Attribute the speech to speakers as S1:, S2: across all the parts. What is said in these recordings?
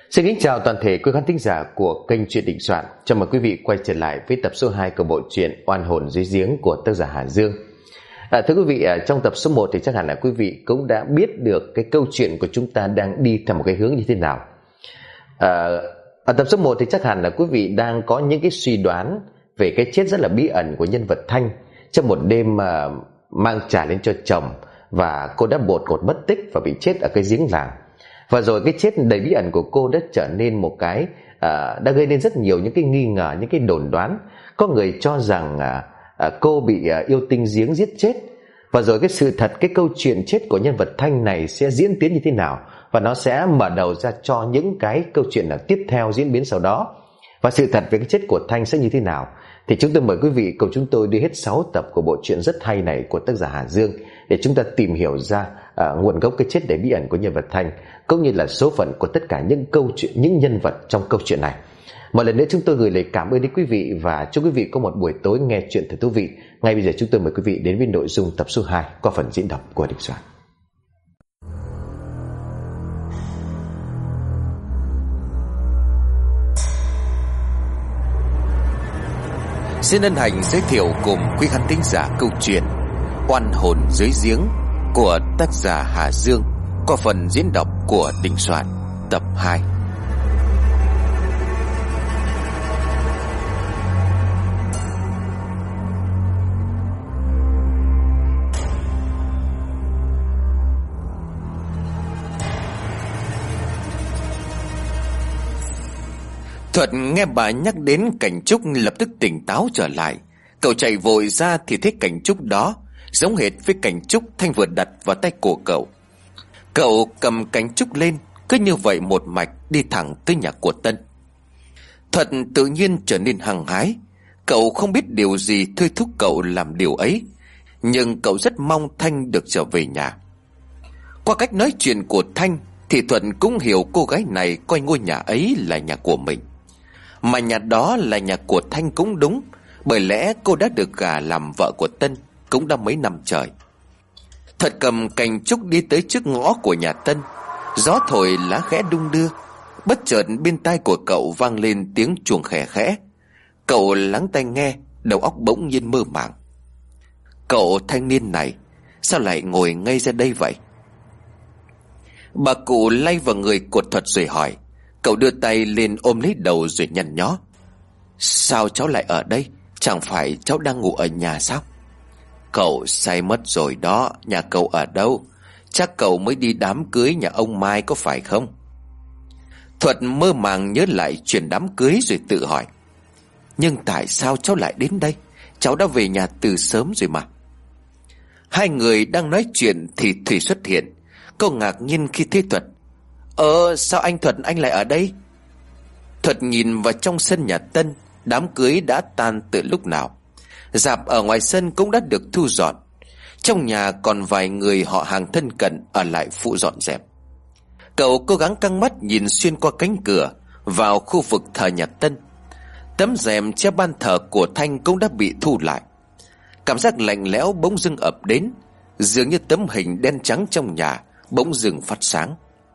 S1: Xin kính chào toàn thể quý khán thính giả của kênh Chuyện Định Soạn. Chào mừng quý vị quay trở lại với tập số 2 của bộ truyện Oan hồn dưới giếng của tác giả Hà Dương. Thưa quý vị, trong tập số 1 thì chắc hẳn là quý vị cũng đã biết được cái câu chuyện của chúng ta đang đi theo một cái hướng như thế nào. Ở tập số 1 thì chắc hẳn là quý vị đang có những cái suy đoán về cái chết rất là bí ẩn của nhân vật Thanh trong một đêm mang trả lên cho chồng, và cô đã đột ngột mất tích và bị chết ở cái giếng làng. Và rồi cái chết đầy bí ẩn của cô đã trở nên một cái đã gây nên rất nhiều những cái nghi ngờ, những cái đồn đoán. Có người cho rằng cô bị yêu tinh giếng giết chết. Và rồi cái sự thật, cái câu chuyện chết của nhân vật Thanh này sẽ diễn tiến như thế nào, và nó sẽ mở đầu ra cho những cái câu chuyện tiếp theo diễn biến sau đó. Và sự thật về cái chết của Thanh sẽ như thế nào, thì chúng tôi mời quý vị cùng chúng tôi đi hết 6 tập của bộ truyện rất hay này của tác giả Hà Dương, để chúng ta tìm hiểu ra nguồn gốc cái chết đầy bí ẩn của nhân vật Thanh, cũng như là số phận của tất cả những câu chuyện, những nhân vật trong câu chuyện này. Một lần nữa chúng tôi gửi lời cảm ơn đến quý vị và chúc quý vị có một buổi tối nghe chuyện thật thú vị. Ngay bây giờ chúng tôi mời quý vị đến với nội dung tập số 2 qua phần diễn đọc của Định Soạn.
S2: Xin ân hạnh giới thiệu cùng quý khán thính giả câu chuyện Oan hồn dưới giếng của tác giả Hà Dương qua phần diễn đọc của Định Soạn tập 2. Thuận nghe bà nhắc đến Cảnh Trúc lập tức tỉnh táo trở lại. Cậu chạy vội ra thì thấy Cảnh Trúc đó giống hệt với Cảnh Trúc Thanh vừa đặt vào tay của cậu. Cậu cầm Cảnh Trúc lên, cứ như vậy một mạch đi thẳng tới nhà của Tân. Thuận tự nhiên trở nên hăng hái. Cậu không biết điều gì thôi thúc cậu làm điều ấy, nhưng cậu rất mong Thanh được trở về nhà. Qua cách nói chuyện của Thanh thì Thuận cũng hiểu cô gái này coi ngôi nhà ấy là nhà của mình. Mà nhà đó là nhà của Thanh cũng đúng, bởi lẽ cô đã được gả làm vợ của Tân cũng đã mấy năm trời. Thuận cầm Cảnh Trúc đi tới trước ngõ của nhà Tân. Gió thổi lá khẽ đung đưa. Bất chợt bên tai của cậu vang lên tiếng chuông khẽ khẽ. Cậu lắng tai nghe, đầu óc bỗng nhiên mơ màng. Cậu thanh niên này sao lại ngồi ngay ra đây vậy? Bà cụ lay vào người của Thuật rồi hỏi. Cậu đưa tay lên ôm lấy đầu rồi nhăn nhó. Sao cháu lại ở đây? Chẳng phải cháu đang ngủ ở nhà sao? Cậu say mất rồi đó. Nhà cậu ở đâu? Chắc cậu mới đi đám cưới nhà ông Mai có phải không? Thuật mơ màng nhớ lại chuyện đám cưới rồi tự hỏi. Nhưng tại sao cháu lại đến đây? Cháu đã về nhà từ sớm rồi mà. Hai người đang nói chuyện thì Thủy xuất hiện. Cô ngạc nhiên khi thấy Thuật. Sao anh Thuật anh lại ở đây? Thuật nhìn vào trong sân nhà Tân. Đám cưới đã tan từ lúc nào. Rạp ở ngoài sân cũng đã được thu dọn. Trong nhà còn vài người họ hàng thân cận ở lại phụ dọn dẹp. Cậu cố gắng căng mắt nhìn xuyên qua cánh cửa vào khu vực thờ nhà Tân. Tấm rèm che ban thờ của Thanh cũng đã bị thu lại. Cảm giác lạnh lẽo bỗng dưng ập đến, dường như tấm hình đen trắng trong nhà bỗng dưng phát sáng.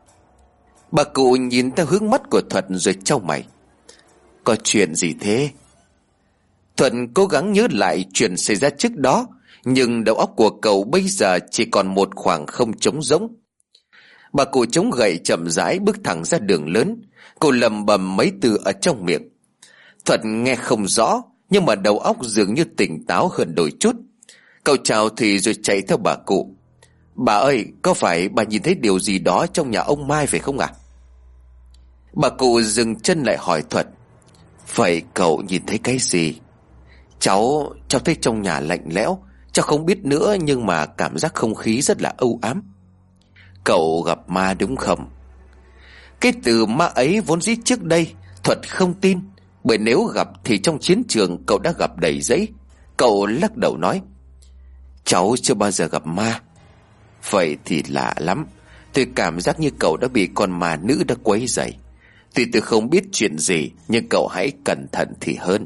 S2: Bà cụ nhìn theo hướng mắt của Thuận rồi chau mày. Có chuyện gì thế? Thuận cố gắng nhớ lại chuyện xảy ra trước đó, nhưng đầu óc của cậu bây giờ chỉ còn một khoảng không trống rỗng. Bà cụ chống gậy chậm rãi bước thẳng ra đường lớn. Cô lầm bầm mấy từ ở trong miệng. Thuận nghe không rõ, nhưng mà đầu óc dường như tỉnh táo hơn đôi chút. Cậu chào thì rồi chạy theo bà cụ. Bà ơi, có phải bà nhìn thấy điều gì đó trong nhà ông Mai phải không ạ? Bà cụ dừng chân lại hỏi Thuận. Vậy cậu nhìn thấy cái gì? Cháu thấy trong nhà lạnh lẽo. Cháu không biết nữa, nhưng mà cảm giác không khí rất là âu ám. Cậu gặp ma đúng không? Cái từ ma ấy vốn dĩ trước đây Thuật không tin, bởi nếu gặp thì trong chiến trường cậu đã gặp đầy giấy. Cậu lắc đầu nói. Cháu chưa bao giờ gặp ma. Vậy thì lạ lắm. Tôi cảm giác như cậu đã bị con ma nữ đã quấy rầy. Tuy tôi không biết chuyện gì, nhưng cậu hãy cẩn thận thì hơn.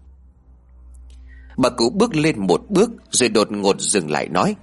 S2: Bà cụ bước lên một bước rồi đột ngột dừng lại nói.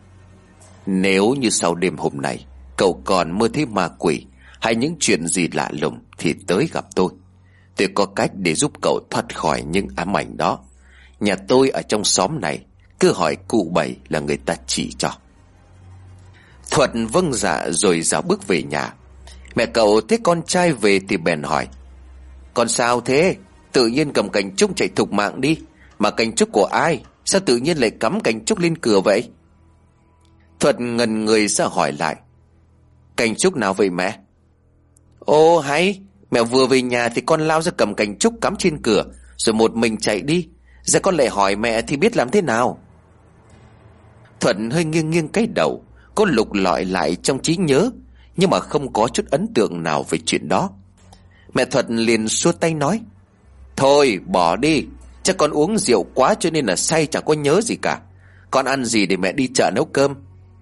S2: Nếu như sau đêm hôm nay cậu còn mơ thấy ma quỷ hay những chuyện gì lạ lùng thì tới gặp tôi. Tôi có cách để giúp cậu thoát khỏi những ám ảnh đó. Nhà tôi ở trong xóm này, cứ hỏi cụ Bảy là người ta chỉ cho. Thuật vâng dạ rồi dạo bước về nhà. Mẹ cậu thấy con trai về thì bèn hỏi: con sao thế? Tự nhiên cầm cành trúc chạy thục mạng đi. Mà cành trúc của ai? Sao tự nhiên lại cắm cành trúc lên cửa vậy? Thuật ngần người ra hỏi lại: cành trúc nào vậy mẹ? Ồ hay, mẹ vừa về nhà thì con lao ra cầm cành trúc cắm trên cửa, rồi một mình chạy đi. Giờ con lại hỏi mẹ thì biết làm thế nào? Thuận hơi nghiêng nghiêng cái đầu, có lục lọi lại trong trí nhớ, nhưng mà không có chút ấn tượng nào về chuyện đó. Mẹ Thuận liền xua tay nói: thôi bỏ đi, chắc con uống rượu quá cho nên là say chẳng có nhớ gì cả. Con ăn gì để mẹ đi chợ nấu cơm?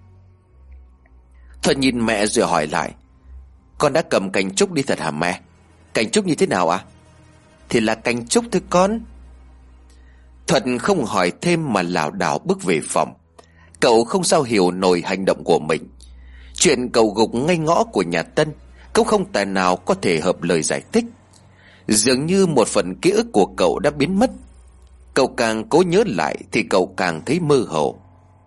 S2: Thuận nhìn mẹ rồi hỏi lại: con đã cầm cành trúc đi thật hả mẹ? Cành trúc như thế nào ạ? Thì là cành trúc thôi con. Thuận không hỏi thêm mà lảo đảo bước về phòng. Cậu không sao hiểu nổi hành động của mình. Chuyện cầu gục ngay ngõ của nhà Tân cũng không tài nào có thể hợp lời giải thích. Dường như một phần ký ức của cậu đã biến mất. Cậu càng cố nhớ lại thì cậu càng thấy mơ hồ.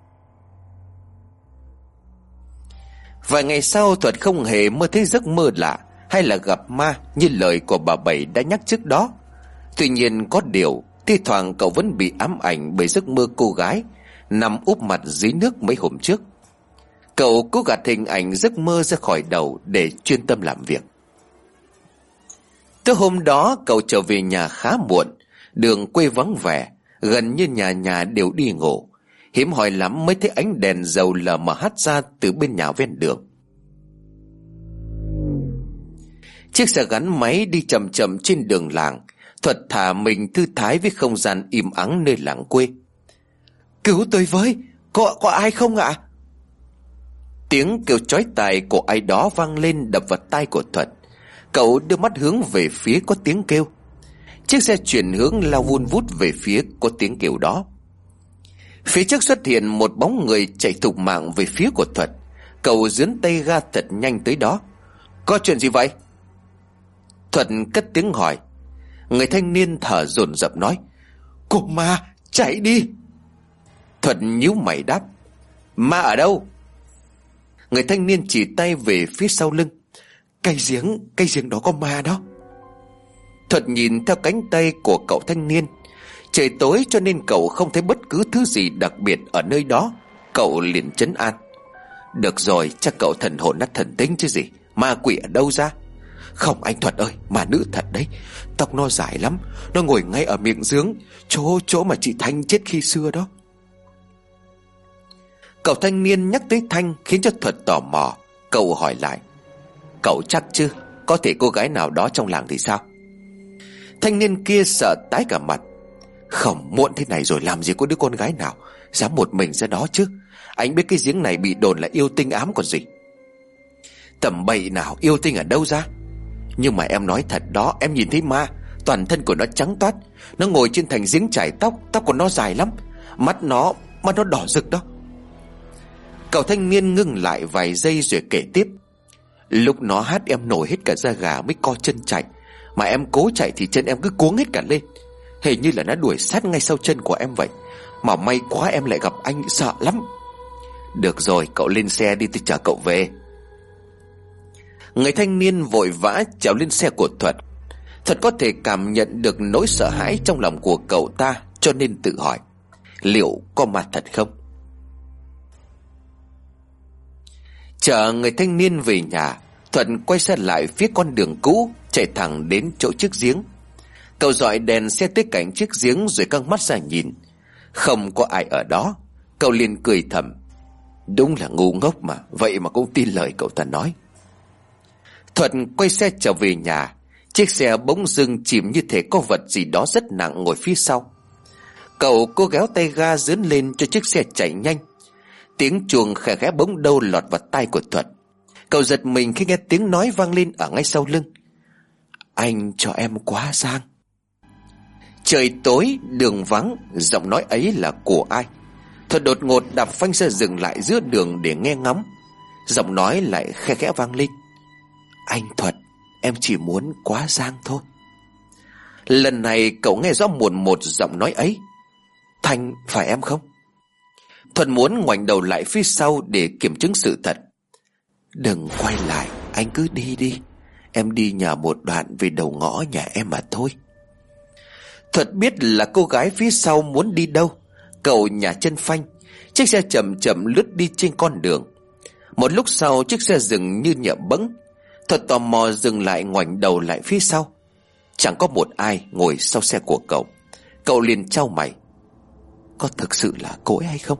S2: Vài ngày sau, Thuật không hề mơ thấy giấc mơ lạ hay là gặp ma như lời của bà Bảy đã nhắc trước đó. Tuy nhiên có điều, thi thoảng cậu vẫn bị ám ảnh bởi giấc mơ cô gái nằm úp mặt dưới nước mấy hôm trước. Cậu cố gạt hình ảnh giấc mơ ra khỏi đầu để chuyên tâm làm việc. Tới hôm đó, cậu trở về nhà khá muộn. Đường quê vắng vẻ, gần như nhà nhà đều đi ngủ. Hiếm hoi lắm mới thấy ánh đèn dầu lờ mờ hắt ra từ bên nhà ven đường. Chiếc xe gắn máy đi chậm chậm trên đường làng. Thuật thả mình thư thái với không gian im ắng nơi làng quê. Cứu tôi với, có ai không ạ? Tiếng kêu chói tai của ai đó vang lên đập vào tai của Thuật. Cậu đưa mắt hướng về phía có tiếng kêu. Chiếc xe chuyển hướng lao vun vút về phía có tiếng kêu đó. Phía trước xuất hiện một bóng người chạy thục mạng về phía của Thuật. Cậu giương tay ga thật nhanh tới đó. Có chuyện gì vậy? Thuật cất tiếng hỏi. Người thanh niên thở dồn dập nói: cô ma, chạy đi. Thuật nhíu mày đáp: ma ở đâu? Người thanh niên chỉ tay về phía sau lưng. Cây giếng đó có ma đó. Thuật nhìn theo cánh tay của cậu thanh niên. Trời tối cho nên cậu không thấy bất cứ thứ gì đặc biệt ở nơi đó. Cậu liền trấn an: được rồi, chắc cậu thần hồn nát thần tính chứ gì. Ma quỷ ở đâu ra? Không anh Thuật ơi, ma nữ thật đấy. Tóc nó dài lắm, nó ngồi ngay ở miệng giếng, chỗ mà chị Thanh chết khi xưa đó. Cậu thanh niên nhắc tới Thanh khiến cho Thuật tò mò. Cậu hỏi lại: cậu chắc chứ? Có thể cô gái nào đó trong làng thì sao? Thanh niên kia sợ tái cả mặt. Không, muộn thế này rồi làm gì có đứa con gái nào dám một mình ra đó chứ. Anh biết cái giếng này bị đồn là yêu tinh ám còn gì. Tầm bậy nào, yêu tinh ở đâu ra? Nhưng mà em nói thật đó, em nhìn thấy ma. Toàn thân của nó trắng toát, nó ngồi trên thành giếng chải tóc. Tóc của nó dài lắm, mắt nó đỏ rực đó. Cậu thanh niên ngưng lại vài giây rồi kể tiếp. Lúc nó hát em nổi hết cả da gà mới co chân chạy. Mà em cố chạy thì chân em cứ cuống hết cả lên. Hình như là nó đuổi sát ngay sau chân của em vậy. Mà may quá em lại gặp anh, sợ lắm. Được rồi, cậu lên xe đi, tôi chở cậu về. Người thanh niên vội vã trèo lên xe của Thuật. Thuật có thể cảm nhận được nỗi sợ hãi trong lòng của cậu ta, cho nên tự hỏi liệu có ma thật không. Chở người thanh niên về nhà, Thuận quay xe lại phía con đường cũ, chạy thẳng đến chỗ chiếc giếng. Cậu dọi đèn xe tới cạnh chiếc giếng rồi căng mắt ra nhìn. Không có ai ở đó. Cậu liền cười thầm. Đúng là ngu ngốc mà, vậy mà cũng tin lời cậu ta nói. Thuận quay xe trở về nhà. Chiếc xe bỗng dưng chìm như thể có vật gì đó rất nặng ngồi phía sau. Cậu cố kéo tay ga dướn lên cho chiếc xe chạy nhanh. Tiếng chuông khẽ khẽ bỗng đâu lọt vào tai của Thuận. Cậu giật mình khi nghe tiếng nói vang lên ở ngay sau lưng. Anh cho em quá sang. Trời tối, đường vắng, giọng nói ấy là của ai? Thuận đột ngột đạp phanh xe dừng lại giữa đường để nghe ngóng. Giọng nói lại khẽ khẽ vang lên. Anh Thuật, Em chỉ muốn quá giang thôi. Lần này cậu nghe rõ một giọng nói ấy. Thanh, phải em không? Thuận muốn ngoảnh đầu lại phía sau để kiểm chứng sự thật. Đừng quay lại, anh cứ đi đi. Em đi nhờ một đoạn về đầu ngõ nhà em mà thôi. Thuật biết là cô gái phía sau muốn đi đâu. Cậu nhả chân phanh. Chiếc xe chậm chậm lướt đi trên con đường. Một lúc sau chiếc xe dừng như nhẹ bẫng. Thuật tò mò dừng lại, ngoảnh đầu lại phía sau. Chẳng có một ai ngồi sau xe của cậu. Cậu liền chau mày. Có thực sự là cô ấy hay không?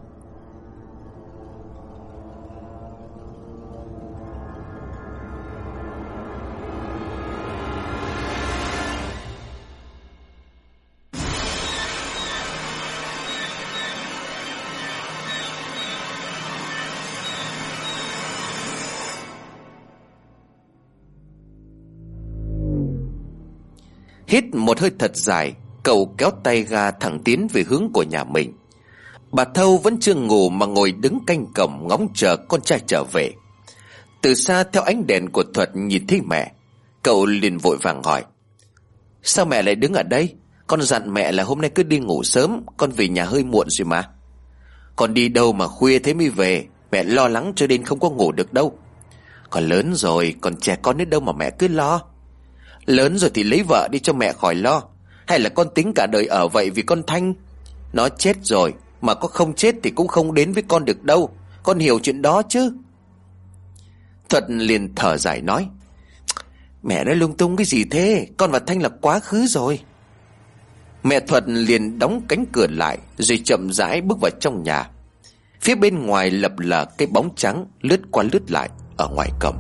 S2: Hít một hơi thật dài, cậu kéo tay ga thẳng tiến về hướng của nhà mình. Bà Thâu vẫn chưa ngủ mà ngồi đứng canh cổng ngóng chờ con trai trở về. Từ xa theo ánh đèn của Thuật nhìn thấy mẹ, cậu liền vội vàng hỏi. Sao mẹ lại đứng ở đây? Con dặn mẹ là hôm nay cứ đi ngủ sớm, con về nhà hơi muộn rồi mà. Con đi đâu mà khuya thế mới về? Mẹ lo lắng cho nên không có ngủ được đâu. Con lớn rồi, còn trẻ con đến đâu mà mẹ cứ lo. Lớn rồi thì lấy vợ đi cho mẹ khỏi lo. Hay là con tính cả đời ở vậy vì con Thanh? Nó chết rồi, mà có không chết thì cũng không đến với con được đâu. Con hiểu chuyện đó chứ? Thuật liền thở dài nói. Mẹ nói lung tung cái gì thế? Con và Thanh là quá khứ rồi. Mẹ Thuật liền đóng cánh cửa lại, rồi chậm rãi bước vào trong nhà. Phía bên ngoài lập lờ cái bóng trắng lướt qua lướt lại ở ngoài cổng.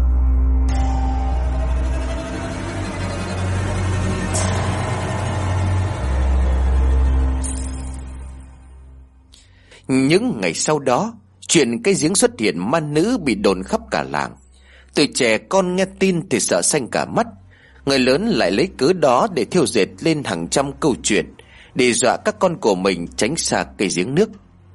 S2: Những ngày sau đó, chuyện cái giếng xuất hiện ma nữ bị đồn khắp cả làng. Từ trẻ con nghe tin thì sợ xanh cả mắt. Người lớn lại lấy cớ đó để thêu dệt lên hàng trăm câu chuyện, để dọa các con của mình tránh xa cây giếng nước.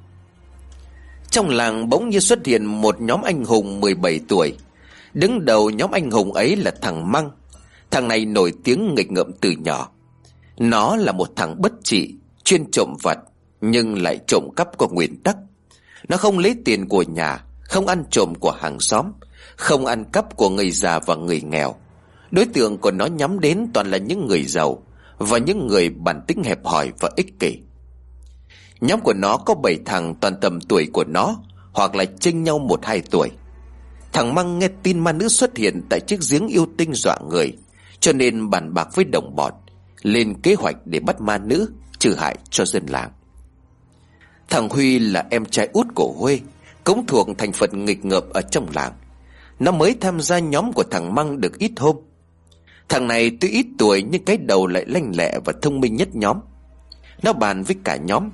S2: Trong làng bỗng nhiên xuất hiện một nhóm anh hùng 17 tuổi. Đứng đầu nhóm anh hùng ấy là thằng Măng. Thằng này nổi tiếng nghịch ngợm từ nhỏ. Nó là một thằng bất trị, chuyên trộm vặt, nhưng lại trộm cắp có nguyên tắc. Nó không lấy tiền của nhà, không ăn trộm của hàng xóm, không ăn cắp của người già và người nghèo. Đối tượng của nó nhắm đến toàn là những người giàu và những người bản tính hẹp hòi và ích kỷ. Nhóm của nó có 7 thằng toàn tầm tuổi của nó, hoặc là chênh nhau 1-2 tuổi. Thằng Măng nghe tin ma nữ xuất hiện tại chiếc giếng yêu tinh dọa người, cho nên bàn bạc với đồng bọn, lên kế hoạch để bắt ma nữ, trừ hại cho dân làng. Thằng Huy là em trai út của Huê, cũng thuộc thành phần nghịch ngợm ở trong làng. Nó mới tham gia nhóm của thằng Măng được ít hôm. Thằng này tuy ít tuổi nhưng cái đầu lại lanh lẹ và thông minh nhất nhóm. Nó bàn với cả nhóm.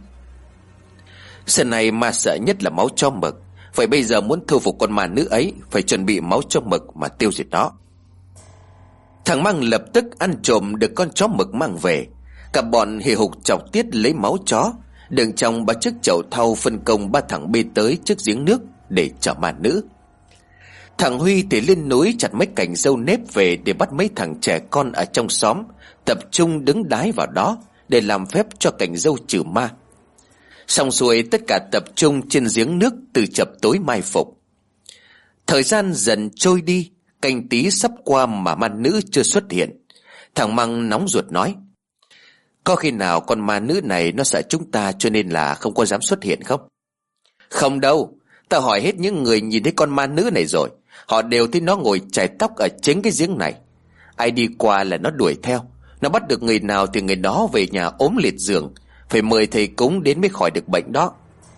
S2: Lần này ma sợ nhất là máu chó mực. Vậy bây giờ muốn thu phục con ma nữ ấy, phải chuẩn bị máu chó mực mà tiêu diệt nó. Thằng Măng lập tức ăn trộm được con chó mực mang về. Cả bọn hì hục chọc tiết lấy máu chó, đựng trong 3 chiếc chậu thau, phân công 3 thằng bê tới trước giếng nước để chở ma nữ. Thằng Huy thì lên núi chặt mấy cành dâu nếp về để bắt mấy thằng trẻ con ở trong xóm tập trung đứng đái vào đó để làm phép cho cành dâu trừ ma. Xong xuôi tất cả tập trung trên giếng nước từ chập tối mai phục. Thời gian dần trôi đi, canh tí sắp qua mà ma nữ chưa xuất hiện. Thằng Măng nóng ruột nói. Có khi nào con ma nữ này nó sợ chúng ta cho nên là không có dám xuất hiện không? Không đâu, ta hỏi hết những người nhìn thấy con ma nữ này rồi. Họ đều thấy nó ngồi chải tóc ở chính cái giếng này. Ai đi qua là nó đuổi theo. Nó bắt được người nào thì người đó về nhà ốm liệt giường, phải mời thầy cúng đến mới khỏi được bệnh đó.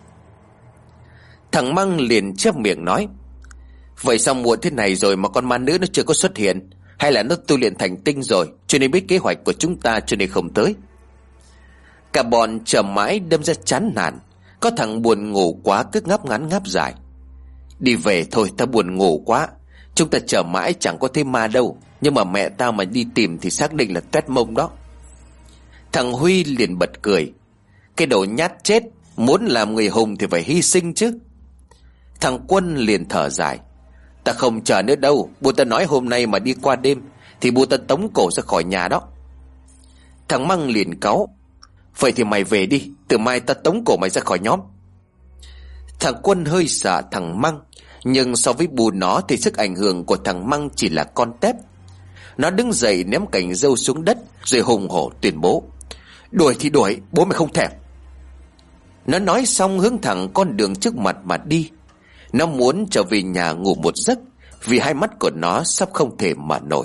S2: Thằng Măng liền chép miệng nói. Vậy sao muộn thế này rồi mà con ma nữ nó chưa có xuất hiện? Hay là nó tu luyện thành tinh rồi, cho nên biết kế hoạch của chúng ta cho nên không tới? Cả bọn chờ mãi đâm ra chán nản. Có thằng buồn ngủ quá cứ ngáp ngắn ngáp dài. Đi về thôi, tao buồn ngủ quá. Chúng ta chờ mãi chẳng có thấy ma đâu. Nhưng mà mẹ tao mà đi tìm thì xác định là tét mông đó. Thằng Huy liền bật cười. Cái đồ nhát chết, muốn làm người hùng thì phải hy sinh chứ. Thằng Quân liền thở dài. Ta không chờ nữa đâu. Bố ta nói hôm nay mà đi qua đêm thì bố ta tống cổ ra khỏi nhà đó. Thằng Măng liền cáu: Vậy thì mày về đi, từ mai ta tống cổ mày ra khỏi nhóm. Thằng Quân hơi sợ thằng Măng, nhưng so với bù nó thì sức ảnh hưởng của thằng Măng chỉ là con tép. Nó đứng dậy ném cành râu xuống đất, rồi hùng hổ tuyên bố: Đuổi thì đuổi, bố mày không thèm. Nó nói xong hướng thẳng con đường trước mặt mà đi. Nó muốn trở về nhà ngủ một giấc, vì hai mắt của nó sắp không thể mở nổi.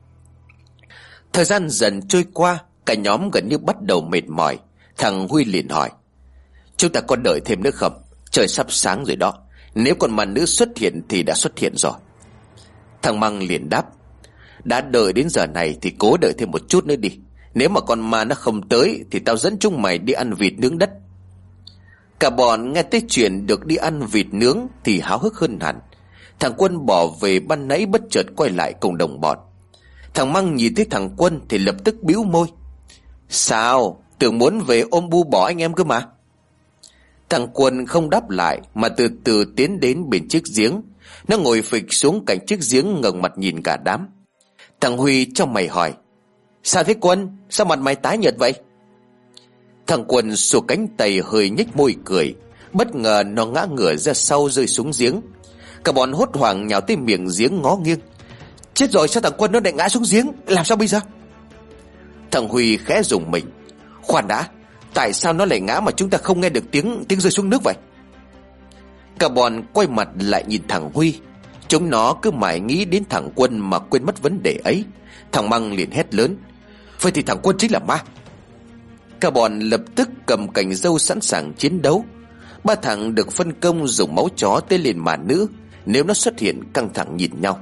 S2: Thời gian dần trôi qua, cả nhóm gần như bắt đầu mệt mỏi. Thằng Huy liền hỏi: Chúng ta có đợi thêm nữa không? Trời sắp sáng rồi đó. Nếu con ma nữ xuất hiện thì đã xuất hiện rồi. Thằng Măng liền đáp: Đã đợi đến giờ này thì cố đợi thêm một chút nữa đi. Nếu mà con ma nó không tới thì tao dẫn chúng mày đi ăn vịt nướng đất. Cả bọn nghe tới chuyện được đi ăn vịt nướng thì háo hức hơn hẳn. Thằng Quân bỏ về ban nãy bất chợt quay lại cùng đồng bọn. Thằng Măng nhìn thấy thằng Quân thì lập tức bĩu môi: Sao? Tưởng muốn về ôm bu bỏ anh em cơ mà. Thằng Quân không đáp lại mà từ từ tiến đến bên chiếc giếng. Nó ngồi phịch xuống cạnh chiếc giếng, ngẩng mặt nhìn cả đám. Thằng Huy trong mày hỏi: Sao thế Quân? Sao mặt mày tái nhợt vậy? Thằng Quân xua cánh tay hơi nhếch môi cười. Bất ngờ nó ngã ngửa ra sau rơi xuống giếng. Cả bọn hốt hoảng nhào tới miệng giếng ngó nghiêng. Chết rồi, sao thằng Quân nó lại ngã xuống giếng? Làm sao bây giờ? Thằng Huy khẽ rùng mình: Khoan đã, tại sao nó lại ngã mà chúng ta không nghe được tiếng rơi xuống nước vậy? Cả bọn quay mặt lại nhìn thằng Huy. Chúng nó cứ mãi nghĩ đến thằng Quân mà quên mất vấn đề ấy. Thằng Măng liền hét lớn: Vậy thì thằng Quân chính là ma. Cả bọn lập tức cầm cành râu sẵn sàng chiến đấu. Ba thằng được phân công dùng máu chó tới lên ma nữ nếu nó xuất hiện, căng thẳng nhìn nhau.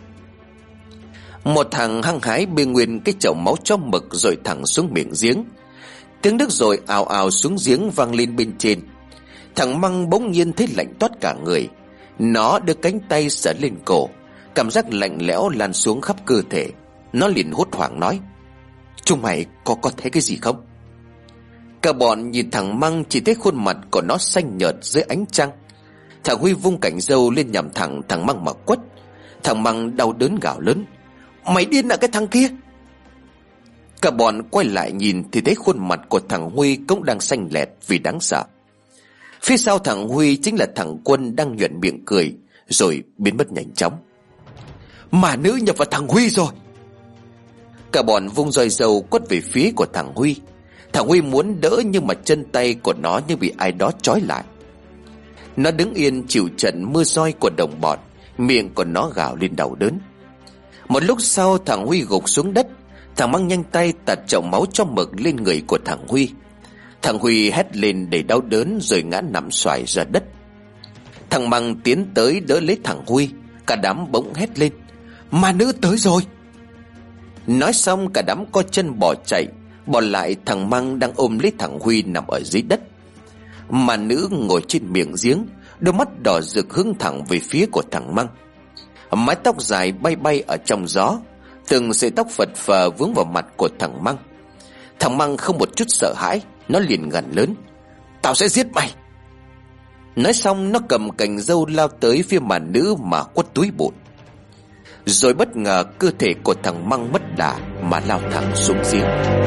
S2: Một thằng hăng hái bê nguyên cái chậu máu chó mực rồi thẳng xuống miệng giếng. Tiếng nước rồi ào ào xuống giếng vang lên bên trên. Thằng Măng bỗng nhiên thấy lạnh toát cả người. Nó đưa cánh tay sờ lên cổ, cảm giác lạnh lẽo lan xuống khắp cơ thể. Nó liền hốt hoảng nói: Chúng mày có thấy cái gì không? Cả bọn nhìn thằng Măng chỉ thấy khuôn mặt của nó xanh nhợt dưới ánh trăng. Thằng Huy vung cành râu lên nhằm thẳng thằng Măng mà quất. Thằng Măng đau đớn gào lớn: Mày điên à cái thằng kia! Cả bọn quay lại nhìn thì thấy khuôn mặt của thằng Huy cũng đang xanh lẹt vì đáng sợ. Phía sau thằng Huy chính là thằng Quân đang nhoẻn miệng cười rồi biến mất nhanh chóng. Ma nữ nhập vào thằng Huy rồi! Cả bọn vung roi râu quất về phía của thằng Huy. Thằng Huy muốn đỡ nhưng mà chân tay của nó như bị ai đó trói lại. Nó đứng yên chịu trận mưa roi của đồng bọn, miệng của nó gào lên đau đớn. Một lúc sau thằng Huy gục xuống đất. Thằng Măng nhanh tay tạt chậu máu cho mực lên người của thằng Huy. Thằng Huy hét lên để đau đớn rồi ngã nằm xoài ra đất. Thằng Măng tiến tới đỡ lấy thằng Huy. Cả đám bỗng hét lên: Ma nữ tới rồi! Nói xong cả đám co chân bỏ chạy, bỏ lại thằng Măng đang ôm lấy thằng Huy nằm ở dưới đất. Ma nữ ngồi trên miệng giếng, đôi mắt đỏ rực hướng thẳng về phía của thằng Măng. Mái tóc dài bay bay ở trong gió, từng sợi tóc phật phờ vướng vào mặt của thằng Măng. Thằng Măng không một chút sợ hãi, nó liền gằn lớn: Tao sẽ giết mày! Nói xong nó cầm cành râu lao tới phía ma nữ mà quất túi bụi. Rồi bất ngờ cơ thể của thằng Măng mất đà mà lao thẳng xuống giếng.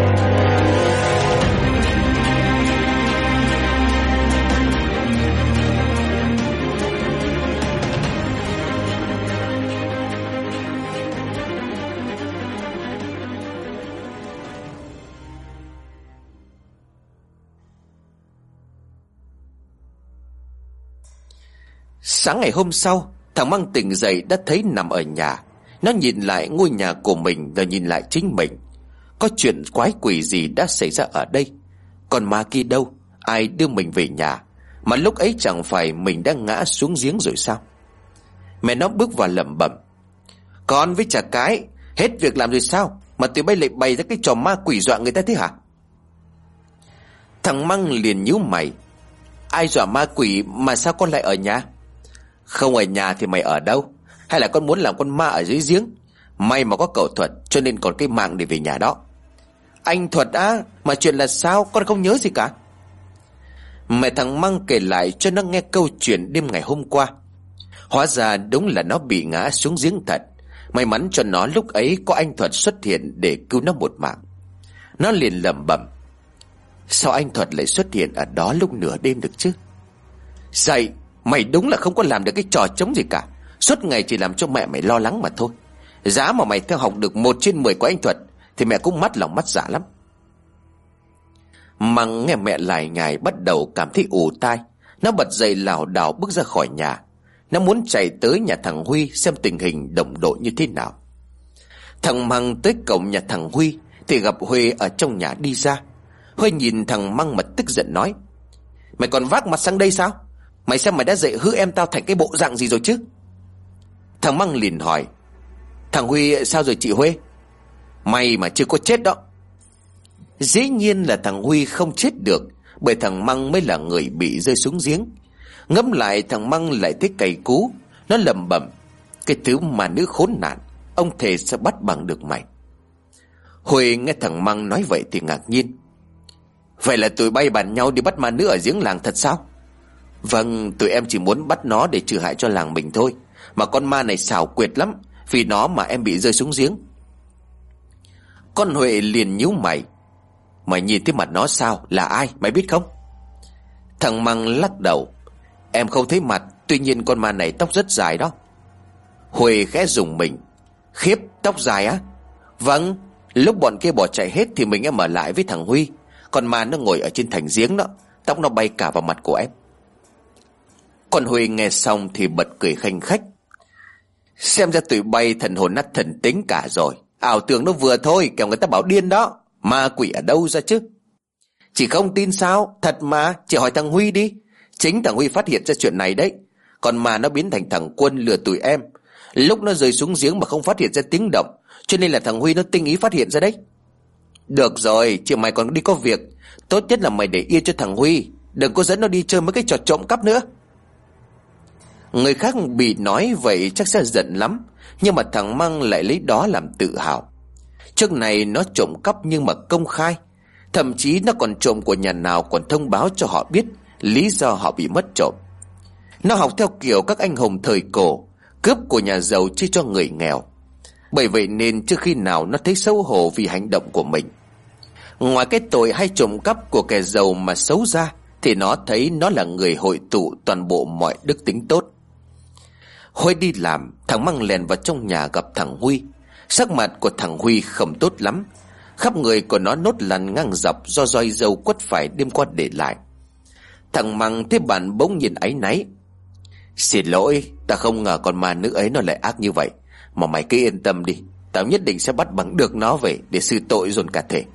S2: Sáng ngày hôm sau, thằng Măng tỉnh dậy đã thấy nằm ở nhà. Nó nhìn lại ngôi nhà của mình rồi nhìn lại chính mình. Có chuyện quái quỷ gì đã xảy ra ở đây? Còn ma kia đâu? Ai đưa mình về nhà? Mà lúc ấy chẳng phải mình đã ngã xuống giếng rồi sao? Mẹ nó bước vào lẩm bẩm: Con với chả cái, hết việc làm rồi sao mà tụi bay lại bày ra cái trò ma quỷ dọa người ta thế hả? Thằng Măng liền nhíu mày: Ai dọa ma quỷ mà sao con lại ở nhà? Không ở nhà thì mày ở đâu? Hay là con muốn làm con ma ở dưới giếng? May mà có cậu Thuật cho nên còn cái mạng để về nhà đó. Anh Thuật á? Mà chuyện là sao? Con không nhớ gì cả. Mẹ thằng Măng kể lại cho nó nghe câu chuyện đêm ngày hôm qua. Hóa ra đúng là nó bị ngã xuống giếng thật. May mắn cho nó lúc ấy có anh Thuật xuất hiện để cứu nó một mạng. Nó liền lẩm bẩm: sao anh Thuật lại xuất hiện ở đó lúc nửa đêm được chứ? Dậy, mày đúng là không có làm được cái trò trống gì cả. Suốt ngày chỉ làm cho mẹ mày lo lắng mà thôi. Giá mà mày theo học được 1/10 của anh Thuật thì mẹ cũng mắt lòng mắt dạ lắm. Măng nghe mẹ lải nhải bắt đầu cảm thấy ù tai. Nó bật dậy lảo đảo bước ra khỏi nhà. Nó muốn chạy tới nhà thằng Huy xem tình hình đồng đội như thế nào. Thằng Măng tới cổng nhà thằng Huy thì gặp Huê ở trong nhà đi ra. Huê nhìn thằng Măng mà tức giận nói: mày còn vác mặt sang đây sao? Mày xem mày đã dạy hư em tao thành cái bộ dạng gì rồi chứ? Thằng Măng liền hỏi: thằng Huy sao rồi chị Huê? Mày mà chưa có chết đó. Dĩ nhiên là thằng Huy không chết được, bởi thằng Măng mới là người bị rơi xuống giếng. Ngẫm lại thằng Măng lại thấy cay cú. Nó lẩm bẩm: cái thứ mà nữ khốn nạn, ông thề sẽ bắt bằng được mày. Huê nghe thằng Măng nói vậy thì ngạc nhiên: vậy là tụi bay bàn nhau đi bắt ma nữ ở giếng làng thật sao? Vâng, tụi em chỉ muốn bắt nó để trừ hại cho làng mình thôi. Mà con ma này xảo quyệt lắm, vì nó mà em bị rơi xuống giếng. Con Huệ liền nhíu mày: mày nhìn thấy mặt nó sao? Là ai? Mày biết không? Thằng Măng lắc đầu: em không thấy mặt, tuy nhiên con ma này tóc rất dài đó. Huệ khẽ rùng mình: khiếp, tóc dài á? Vâng, lúc bọn kia bỏ chạy hết thì mình em ở lại với thằng Huy. Còn ma nó ngồi ở trên thành giếng đó, tóc nó bay cả vào mặt của em. Con Huy nghe xong thì bật cười khanh khách: xem ra tụi bay thần hồn nát thần tính cả rồi. Ảo tưởng nó vừa thôi, kẻo người ta bảo điên đó. Ma quỷ ở đâu ra chứ? Chị không tin sao? Thật mà, chị hỏi thằng Huy đi. Chính thằng Huy phát hiện ra chuyện này đấy. Còn mà nó biến thành thằng Quân lừa tụi em. Lúc nó rơi xuống giếng mà không phát hiện ra tiếng động, cho nên là thằng Huy nó tinh ý phát hiện ra đấy. Được rồi, chị mày còn đi có việc. Tốt nhất là mày để yên cho thằng Huy, đừng có dẫn nó đi chơi mấy cái trò trộm cắp nữa. Người khác bị nói vậy chắc sẽ giận lắm, nhưng mà thằng Măng lại lấy đó làm tự hào. Trước này nó trộm cắp nhưng mà công khai. Thậm chí nó còn trộm của nhà nào còn thông báo cho họ biết lý do họ bị mất trộm. Nó học theo kiểu các anh hùng thời cổ, cướp của nhà giàu chia cho người nghèo. Bởi vậy nên trước khi nào nó thấy xấu hổ vì hành động của mình. Ngoài cái tội hay trộm cắp của kẻ giàu mà xấu ra, thì nó thấy nó là người hội tụ toàn bộ mọi đức tính tốt. Huy đi làm, thằng Măng lèn vào trong nhà gặp thằng Huy. Sắc mặt của thằng Huy không tốt lắm. Khắp người của nó nốt lằn ngang dọc do roi dâu quất phải đêm qua để lại. Thằng Măng thấy bạn bỗng nhìn áy náy: xin lỗi, ta không ngờ con ma nữ ấy nó lại ác như vậy. Mà mày cứ yên tâm đi, tao nhất định sẽ bắt bằng được nó về để xử tội dồn cả thể.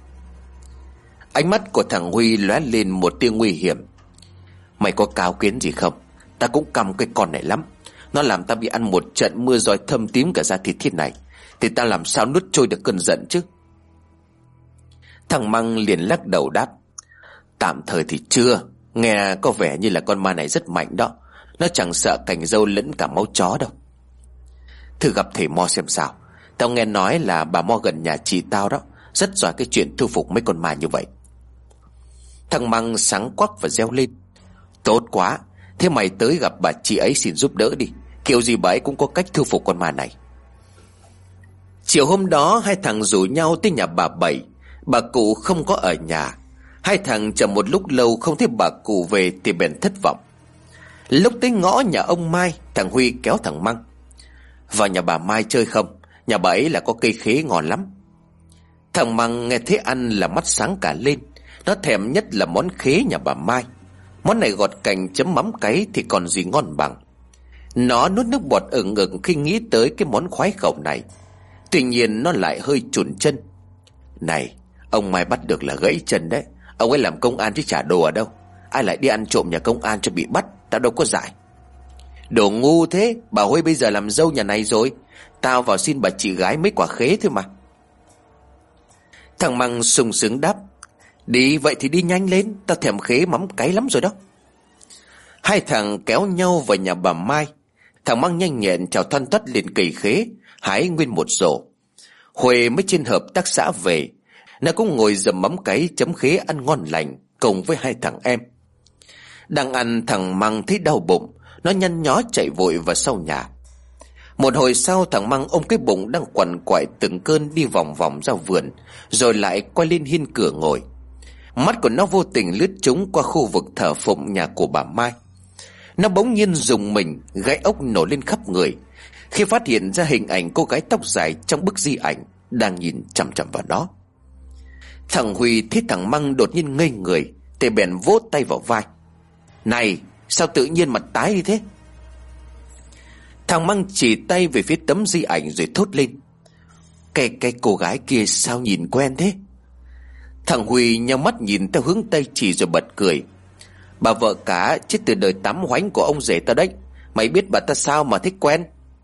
S2: Ánh mắt của thằng Huy lóe lên một tia nguy hiểm: mày có cáo kiến gì không? Ta cũng căm cái con này lắm. Nó làm ta bị ăn một trận mưa roi thâm tím cả da thịt thế này, thì ta làm sao nuốt trôi được cơn giận chứ? Thằng Măng liền lắc đầu đáp: tạm thời thì chưa. Nghe có vẻ như là con ma này rất mạnh đó. Nó chẳng sợ cành dâu lẫn cả máu chó đâu. Thử gặp thầy Mo xem sao. Tao nghe nói là bà Mo gần nhà chị tao đó, rất giỏi cái chuyện thu phục mấy con ma như vậy. Thằng Măng sáng quắc và reo lên: tốt quá, thế mày tới gặp bà chị ấy xin giúp đỡ đi. Kiểu gì bà ấy cũng có cách thu phục con ma này. Chiều hôm đó hai thằng rủ nhau tới nhà bà Bảy. Bà cụ không có ở nhà. Hai thằng chờ một lúc lâu không thấy bà cụ về thì bèn thất vọng. Lúc tới ngõ nhà ông Mai, thằng Huy kéo thằng Măng: vào nhà bà Mai chơi không? Nhà bà ấy là có cây khế ngon lắm. Thằng Măng nghe thế ăn là mắt sáng cả lên. Nó thèm nhất là món khế nhà bà Mai. Món này gọt cành chấm mắm cáy thì còn gì ngon bằng. Nó nuốt nước bọt ửng ửng khi nghĩ tới cái món khoái khẩu này. Tuy nhiên nó lại hơi chùn chân. Này, ông Mai bắt được là gãy chân đấy. Ông ấy làm công an chứ chả đồ ở đâu. Ai lại đi ăn trộm nhà công an cho bị bắt? Tao đâu có dại. Đồ ngu thế. Bà Huê bây giờ làm dâu nhà này rồi. Tao vào xin bà chị gái mấy quả khế thôi mà. Thằng Măng sung sướng đáp: đi vậy thì đi nhanh lên, tao thèm khế mắm cáy lắm rồi đó. Hai thằng kéo nhau vào nhà bà Mai. Thằng Măng nhanh nhẹn chào thoăn thoắt liền cày khế, hái nguyên một rổ. Huệ mới trên hợp tác xã về, nó cũng ngồi dầm mắm cáy chấm khế ăn ngon lành cùng với hai thằng em. Đang ăn thằng Măng thấy đau bụng, Nó nhăn nhó chạy vội vào sau nhà. Một hồi sau, thằng Măng ôm cái bụng đang quằn quại từng cơn đi vòng vòng ra vườn, rồi lại quay lên hiên cửa ngồi. Mắt của nó vô tình lướt trúng qua khu vực thờ phụng nhà của bà Mai. Nó bỗng nhiên rùng mình, gáy ốc nổi lên khắp người khi phát hiện ra hình ảnh cô gái tóc dài trong bức di ảnh đang nhìn chằm chằm vào nó. Thằng Huy thấy thằng Măng đột nhiên ngây người thì bèn vỗ tay vào vai. Này, sao tự nhiên mặt tái như thế? Thằng Măng chỉ tay về phía tấm di ảnh rồi thốt lên. Cái cô gái kia sao nhìn quen thế? Thằng Huy nheo mắt nhìn theo hướng Tây chỉ rồi bật cười. Bà vợ cả chết từ đời tắm hoánh của ông rể tao đấy. Mày biết bà ta sao mà thích quen?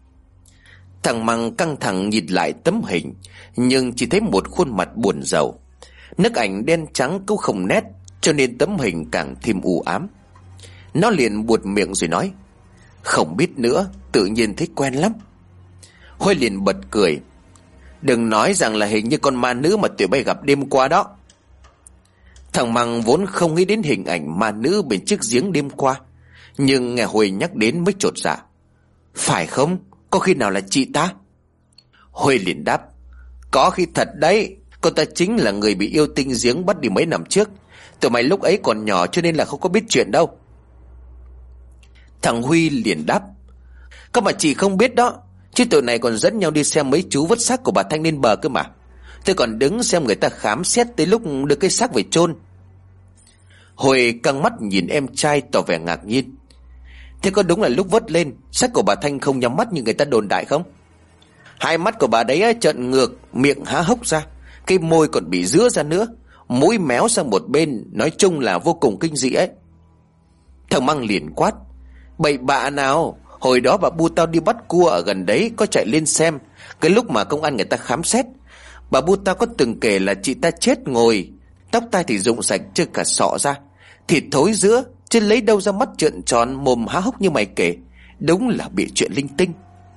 S2: Thằng Măng căng thẳng nhìn lại tấm hình, nhưng chỉ thấy một khuôn mặt buồn rầu. Nước ảnh đen trắng cũng không nét, cho nên tấm hình càng thêm u ám. Nó liền buột miệng rồi nói. Không biết nữa, tự nhiên thấy quen lắm. Huy liền bật cười. Đừng nói rằng là hình như con ma nữ mà tụi bay gặp đêm qua đó. Thằng Măng vốn không nghĩ đến hình ảnh ma nữ bên chiếc giếng đêm qua, nhưng nghe Huy nhắc đến mới chột dạ. Phải không? Có khi nào là chị ta? Huy liền đáp. Có khi thật đấy. Cô ta chính là người bị yêu tinh giếng bắt đi mấy năm trước. Tụi mày lúc ấy còn nhỏ cho nên là không có biết chuyện đâu. Thằng Huy liền đáp. Các bà chị không biết đó, chứ tụi này còn dẫn nhau đi xem mấy chú vớt xác của bà Thanh lên bờ cơ mà. Tôi còn đứng xem người ta khám xét tới lúc đưa cái xác về chôn. Huy căng mắt nhìn em trai tỏ vẻ ngạc nhiên. Thế có đúng là lúc vớt lên xác của bà Thanh không nhắm mắt như người ta đồn đại không? Hai mắt của bà đấy trợn ngược, miệng há hốc ra, cái môi còn bị rữa ra nữa, mũi méo sang một bên, nói chung là vô cùng kinh dị ấy. Thằng Măng liền quát. Bậy bạ nào, hồi đó bà bu tao đi bắt cua ở gần đấy, có chạy lên xem. Cái lúc mà công an người ta khám xét, bà bu tao có từng kể là chị ta chết ngồi, tóc tai thì rụng sạch chưa cả sọ ra, thịt thối giữa, chứ lấy đâu ra mắt trợn tròn mồm há hốc như mày kể. Đúng là bị chuyện linh tinh.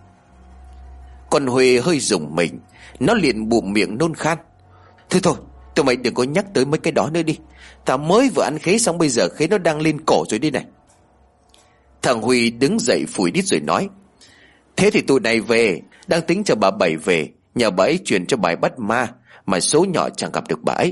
S2: Con Huê hơi rùng mình, nó liền bụm miệng nôn khan. Thôi, tụi mày đừng có nhắc tới mấy cái đó nữa đi. Tao mới vừa ăn khế xong, bây giờ khế nó đang lên cổ rồi đi này. Thằng Huy đứng dậy phủi đít rồi nói. Thế thì tụi này về, đang tính cho bà Bảy về, nhờ bà ấy truyền cho bài bắt ma, mà số nhỏ chẳng gặp được bà ấy.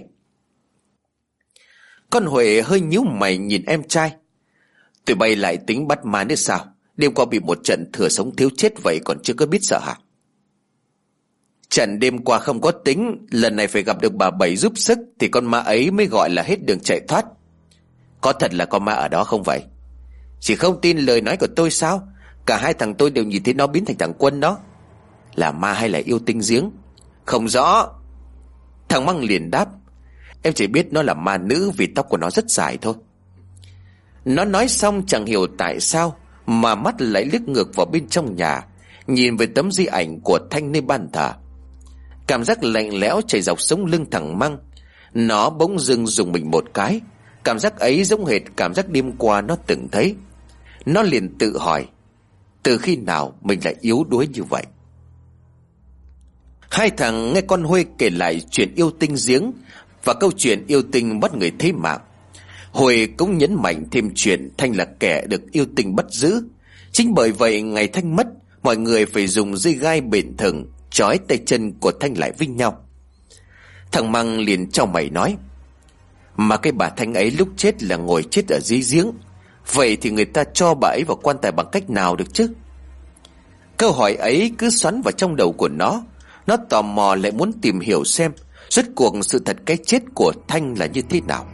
S2: Con Huệ hơi nhíu mày nhìn em trai. Tụi bay lại tính bắt ma nữa sao? Đêm qua bị một trận thừa sống thiếu chết vậy còn chưa có biết sợ hả? Trận đêm qua không có tính, lần này phải gặp được bà Bảy giúp sức thì con ma ấy mới gọi là hết đường chạy thoát. Có thật là con ma ở đó không vậy? Chỉ không tin lời nói của tôi sao? Cả hai thằng tôi đều nhìn thấy nó biến thành thằng Quân đó. Là ma hay là yêu tinh giếng? Không rõ. Thằng Măng liền đáp. Em chỉ biết nó là ma nữ vì tóc của nó rất dài thôi. Nó nói xong chẳng hiểu tại sao mà mắt lại liếc ngược vào bên trong nhà, nhìn về tấm di ảnh của Thanh nơi ban thờ. Cảm giác lạnh lẽo chảy dọc sống lưng thằng Măng. Nó bỗng dưng rùng mình một cái. Cảm giác ấy giống hệt cảm giác đêm qua nó từng thấy. Nó liền tự hỏi, từ khi nào mình lại yếu đuối như vậy? Hai thằng nghe con Huê kể lại chuyện yêu tinh giếng và câu chuyện yêu tinh bắt người thấy mạng. Huê cũng nhấn mạnh thêm chuyện Thanh là kẻ được yêu tinh bắt giữ. Chính bởi vậy ngày Thanh mất, mọi người phải dùng dây gai bền thừng trói tay chân của Thanh lại với nhau. Thằng Măng liền chau mày nói. Mà cái bà Thanh ấy lúc chết là ngồi chết ở dưới giếng, vậy thì người ta cho bà ấy vào quan tài bằng cách nào được chứ? Câu hỏi ấy cứ xoắn vào trong đầu của nó. Nó tò mò lại muốn tìm hiểu xem rốt cuộc sự thật cái chết của Thanh là như thế nào.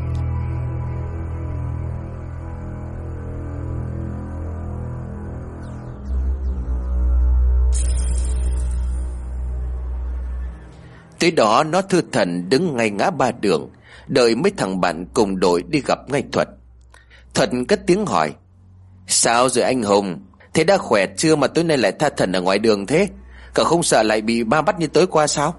S2: Tới đó nó thư thần đứng ngay ngã ba đường, đợi mấy thằng bạn cùng đội đi gặp ngay Thuật. Thuật cất tiếng hỏi. Sao rồi anh Hùng? Thế đã khỏe chưa mà tối nay lại tha thần ở ngoài đường thế? Cậu không sợ lại bị ma bắt như tối qua sao?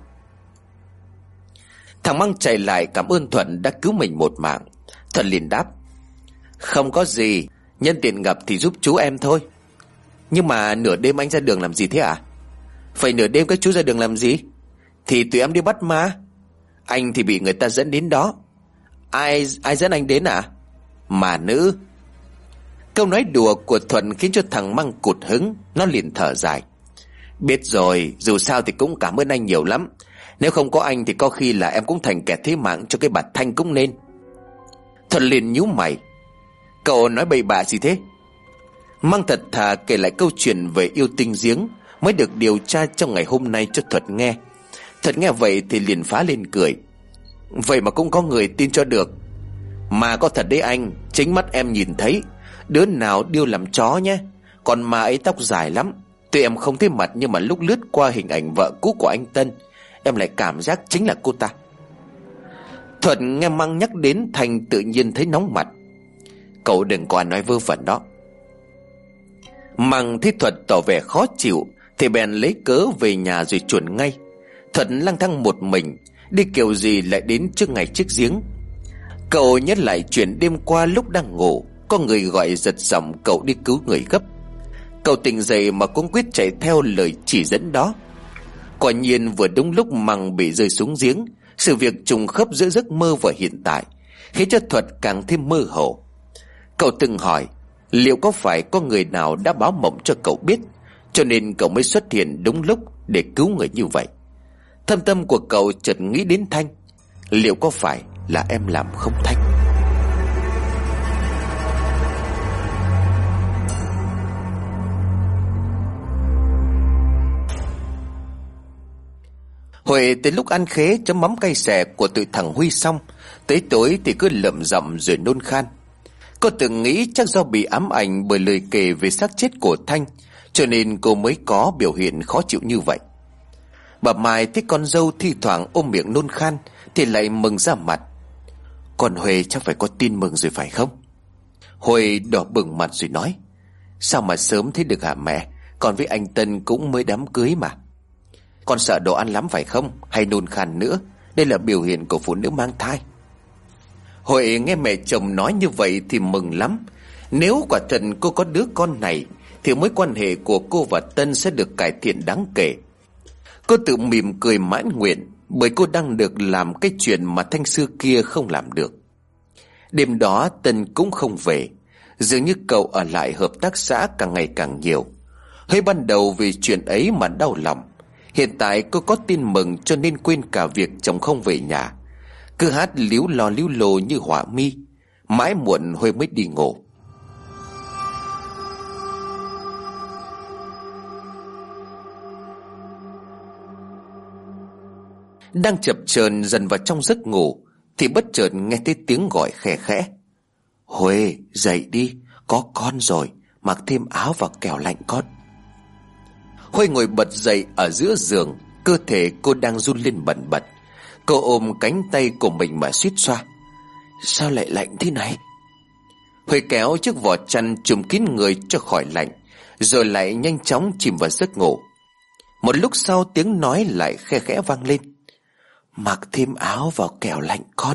S2: Thằng Măng chạy lại cảm ơn Thuận đã cứu mình một mạng. Thuận liền đáp. Không có gì, nhân tiện gặp thì giúp chú em thôi. Nhưng mà nửa đêm anh ra đường làm gì thế ạ? Vậy nửa đêm các chú ra đường làm gì? Thì tụi em đi bắt ma. Anh thì bị người ta dẫn đến đó. Ai dẫn anh đến ạ? Mà nữ. Câu nói đùa của Thuận khiến cho thằng Măng cụt hứng. Nó liền thở dài. Biết rồi, dù sao thì cũng cảm ơn anh nhiều lắm. Nếu không có anh thì có khi là em cũng thành kẻ thế mạng cho cái bà Thanh cũng nên. Thuận liền nhíu mày. Cậu nói bậy bạ gì thế? Măng thật thà kể lại câu chuyện về yêu tinh giếng mới được điều tra trong ngày hôm nay cho Thuật nghe. Thuật nghe vậy thì liền phá lên cười. Vậy mà cũng có người tin cho được. Mà có thật đấy anh, chính mắt em nhìn thấy. Đứa nào điêu làm chó nhé. Còn mà ấy tóc dài lắm. Tuy em không thấy mặt nhưng mà lúc lướt qua hình ảnh vợ cũ của anh Tân, em lại cảm giác chính là cô ta. Thuận nghe Măng nhắc đến Thành tự nhiên thấy nóng mặt. Cậu đừng có nói vớ vẩn đó. Măng thấy Thuật tỏ vẻ khó chịu thì bèn lấy cớ về nhà rồi chuồn ngay. Thuận lang thang một mình, đi kiểu gì lại đến trước ngày chiếc giếng. Cậu nhớ lại chuyện đêm qua lúc đang ngủ, có người gọi giật giọng cậu đi cứu người gấp. Cậu tỉnh dậy mà cũng quyết chạy theo lời chỉ dẫn đó. Quả nhiên vừa đúng lúc Măng bị rơi xuống giếng. Sự việc trùng khớp giữa giấc mơ và hiện tại khiến cho Thuật càng thêm mơ hồ. Cậu từng hỏi liệu có phải có người nào đã báo mộng cho cậu biết, cho nên cậu mới xuất hiện đúng lúc để cứu người như vậy. Thâm tâm của cậu chợt nghĩ đến Thanh. Liệu có phải là em làm không Thanh? Huệ tới lúc ăn khế chấm mắm cay xè của tụi thằng Huy xong, tới tối thì cứ lẩm rẩm rồi nôn khan. Cô từng nghĩ chắc do bị ám ảnh bởi lời kể về xác chết của Thanh, cho nên cô mới có biểu hiện khó chịu như vậy. Bà Mai thấy con dâu thi thoảng ôm miệng nôn khan thì lại mừng ra mặt. Còn Huệ chắc phải có tin mừng rồi phải không? Huệ đỏ bừng mặt rồi nói. Sao mà sớm thế được hả mẹ? Còn với anh Tân cũng mới đám cưới mà. Con sợ đồ ăn lắm phải không? Hay nôn khan nữa? Đây là biểu hiện của phụ nữ mang thai. Huệ nghe mẹ chồng nói như vậy thì mừng lắm. Nếu quả thật cô có đứa con này thì mối quan hệ của cô và Tân sẽ được cải thiện đáng kể. Cô tự mỉm cười mãn nguyện, bởi cô đang được làm cái chuyện mà Thanh xưa kia không làm được. Đêm đó Tân cũng không về. Dường như cậu ở lại hợp tác xã càng ngày càng nhiều. Hơi ban đầu vì chuyện ấy mà đau lòng. Hiện tại cô có tin mừng cho nên quên cả việc chồng không về nhà, cứ hát líu lồ như họa mi. Mãi muộn Huệ mới đi ngủ. Đang chập chờn dần vào trong giấc ngủ thì bất chợt nghe thấy tiếng gọi khẽ khẽ. Huệ dậy đi, có con rồi, mặc thêm áo và kẻo lạnh con. Huệ ngồi bật dậy ở giữa giường, cơ thể cô đang run lên bần bật. Cô ôm cánh tay của mình mà suýt xoa. Sao lại lạnh thế này? Huệ kéo chiếc vỏ chăn trùm kín người cho khỏi lạnh, rồi lại nhanh chóng chìm vào giấc ngủ. Một lúc sau tiếng nói lại khe khẽ vang lên. Mặc thêm áo vào kẻo lạnh con.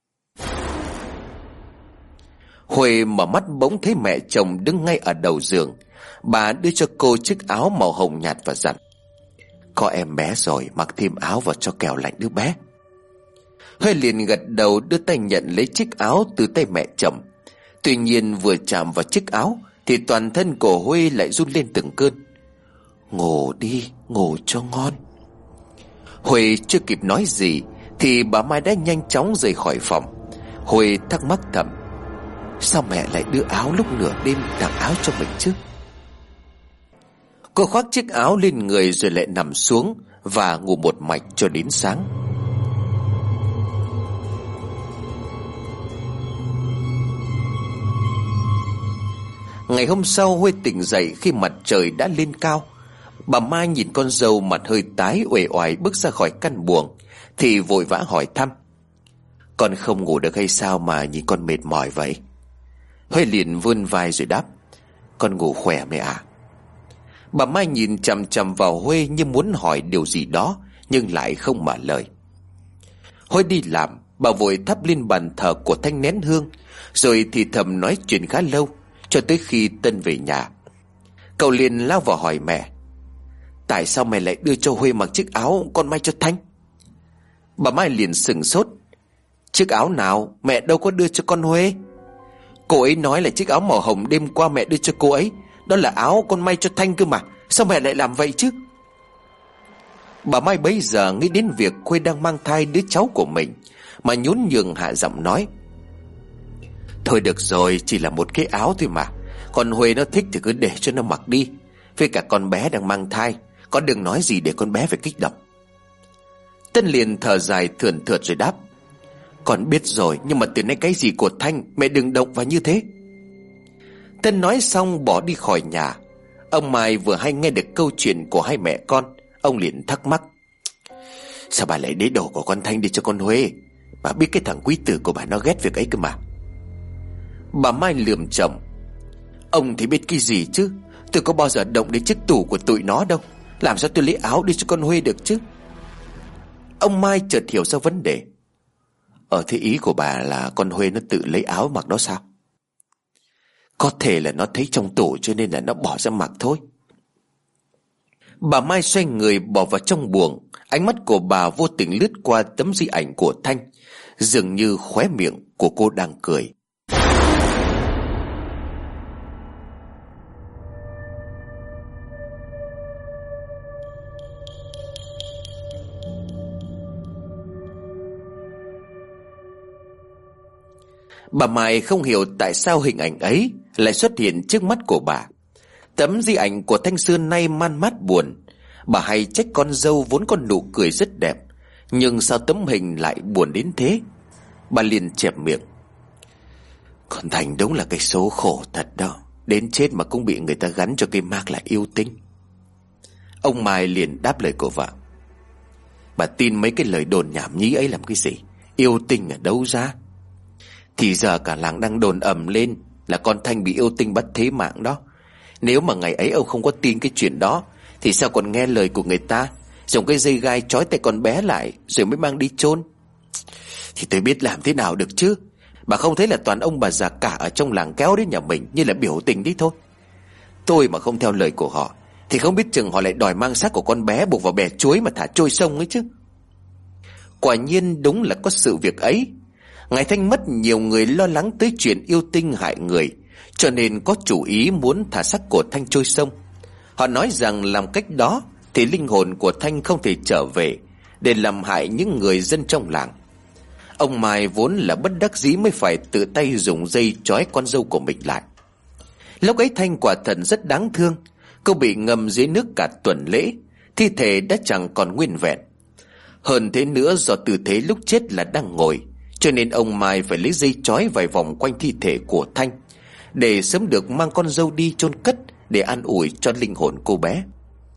S2: Huệ mở mắt bỗng thấy mẹ chồng đứng ngay ở đầu giường. Bà đưa cho cô chiếc áo màu hồng nhạt và dặn. Có em bé rồi, mặc thêm áo vào cho kẻo lạnh đứa bé. Huệ liền gật đầu đưa tay nhận lấy chiếc áo từ tay mẹ chồng. Tuy nhiên vừa chạm vào chiếc áo thì toàn thân của Huệ lại run lên từng cơn. Ngủ đi, ngủ cho ngon. Huệ chưa kịp nói gì thì bà Mai đã nhanh chóng rời khỏi phòng. Huệ thắc mắc thầm. Sao mẹ lại đưa áo lúc nửa đêm tặng áo cho mình chứ? Cô khoác chiếc áo lên người rồi lại nằm xuống và ngủ một mạch cho đến sáng. Ngày hôm sau Huệ tỉnh dậy khi mặt trời đã lên cao. Bà Mai nhìn con dâu mặt hơi tái uể oải bước ra khỏi căn buồng thì vội vã hỏi thăm. Con không ngủ được hay sao mà nhìn con mệt mỏi vậy? Huệ liền vươn vai rồi đáp. Con ngủ khỏe mẹ ạ. Bà Mai nhìn chằm chằm vào Huệ như muốn hỏi điều gì đó nhưng lại không mở lời. Huệ đi làm, bà vội thắp lên bàn thờ của Thanh nén hương, rồi thì thầm nói chuyện khá lâu cho tới khi Tân về nhà. Cậu liền lao vào hỏi mẹ. Tại sao mẹ lại đưa cho Huệ mặc chiếc áo con may cho Thanh? Bà Mai liền sửng sốt. Chiếc áo nào? Mẹ đâu có đưa cho con Huệ. Cô ấy nói là chiếc áo màu hồng đêm qua mẹ đưa cho cô ấy, đó là áo con may cho Thanh cơ mà. Sao mẹ lại làm vậy chứ? Bà Mai bấy giờ nghĩ đến việc Khuê đang mang thai đứa cháu của mình, mà nhún nhường hạ giọng nói: Thôi được rồi, chỉ là một cái áo thôi mà. Còn Huê nó thích thì cứ để cho nó mặc đi. Với cả con bé đang mang thai, con đừng nói gì để con bé phải kích động. Tân liền thở dài thườn thượt rồi đáp: Con biết rồi, nhưng mà từ nay cái gì của Thanh mẹ đừng động vào như thế. Tân nói xong bỏ đi khỏi nhà. Ông Mai vừa hay nghe được câu chuyện của hai mẹ con, ông liền thắc mắc: Sao bà lại để đồ của con Thanh đi cho con Huê? Bà biết cái thằng quý tử của bà nó ghét việc ấy cơ mà. Bà Mai lườm chồng: Ông thì biết cái gì chứ? Tôi có bao giờ động đến chiếc tủ của tụi nó đâu. Làm sao tôi lấy áo đi cho con Huê được chứ? Ông Mai chợt hiểu ra vấn đề. Thế ý của bà là con Huê nó tự lấy áo mặc đó sao? Có thể là nó thấy trong tủ cho nên là nó bỏ ra mặc thôi. Bà Mai xoay người bỏ vào trong buồng. Ánh mắt của bà vô tình lướt qua tấm di ảnh của Thanh. Dường như khóe miệng của cô đang cười. Bà Mai không hiểu tại sao hình ảnh ấy lại xuất hiện trước mắt của bà. Tấm di ảnh của Thanh xưa nay man mát buồn. Bà hay trách con dâu vốn có nụ cười rất đẹp, nhưng sao tấm hình lại buồn đến thế? Bà liền chẹp miệng: Con Thanh đúng là cái số khổ thật đó. Đến chết mà cũng bị người ta gắn cho cái mác là yêu tinh. Ông Mai liền đáp lời của vợ: Bà tin mấy cái lời đồn nhảm nhí ấy làm cái gì? Yêu tinh ở đâu ra? Thì giờ cả làng đang đồn ầm lên là con Thanh bị yêu tinh bắt thế mạng đó. Nếu mà ngày ấy ông không có tin cái chuyện đó thì sao còn nghe lời của người ta, dùng cái dây gai trói tay con bé lại rồi mới mang đi chôn? Thì tôi biết làm thế nào được chứ. Bà không thấy là toàn ông bà già cả ở trong làng kéo đến nhà mình như là biểu tình đi thôi. Tôi mà không theo lời của họ thì không biết chừng họ lại đòi mang xác của con bé buộc vào bè chuối mà thả trôi sông ấy chứ. Quả nhiên đúng là có sự việc ấy. Ngày Thanh mất, nhiều người lo lắng tới chuyện yêu tinh hại người, cho nên có chủ ý muốn thả xác của Thanh trôi sông. Họ nói rằng làm cách đó thì linh hồn của Thanh không thể trở về, để làm hại những người dân trong làng. Ông Mai vốn là bất đắc dĩ mới phải tự tay dùng dây trói con dâu của mình lại. Lúc ấy Thanh quả thật rất đáng thương. Cô bị ngâm dưới nước cả tuần lễ, thi thể đã chẳng còn nguyên vẹn. Hơn thế nữa, do tư thế lúc chết là đang ngồi, cho nên ông Mai phải lấy dây trói vài vòng quanh thi thể của Thanh, để sớm được mang con dâu đi chôn cất, để an ủi cho linh hồn cô bé.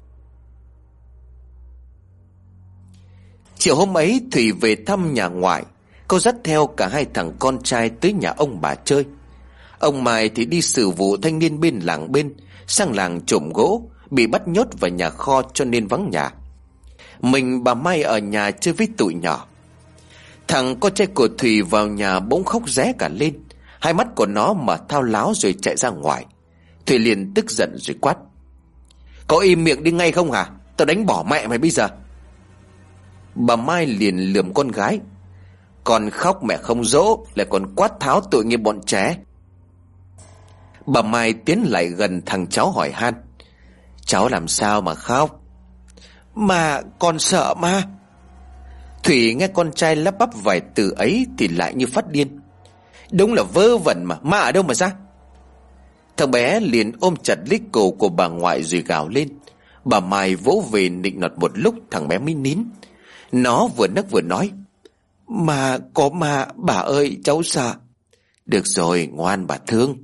S2: Chiều hôm ấy, Thủy về thăm nhà ngoại. Cô dắt theo cả hai thằng con trai tới nhà ông bà chơi. Ông Mai thì đi xử vụ thanh niên bên làng bên sang làng trộm gỗ, bị bắt nhốt vào nhà kho cho nên vắng nhà. Mình bà Mai ở nhà chơi với tụi nhỏ. Thằng con trai của Thùy vào nhà bỗng khóc ré cả lên. Hai mắt của nó mở thao láo rồi chạy ra ngoài. Thùy liền tức giận rồi quát: Có im miệng đi ngay không hả? Tao đánh bỏ mẹ mày bây giờ. Bà Mai liền lườm con gái: Con khóc mẹ không dỗ, lại còn quát tháo tội nghiệp bọn trẻ. Bà Mai tiến lại gần thằng cháu hỏi han: Cháu làm sao mà khóc? Mà con sợ ma. Thủy nghe con trai lắp bắp vài từ ấy thì lại như phát điên: Đúng là vớ vẩn mà, ma ở đâu mà ra? Thằng bé liền ôm chặt lấy cổ của bà ngoại rồi gào lên. Bà Mai vỗ về nịnh nọt một lúc, thằng bé mới nín. Nó vừa nấc vừa nói: Mà có ma, bà ơi, cháu sợ. Được rồi, ngoan bà thương.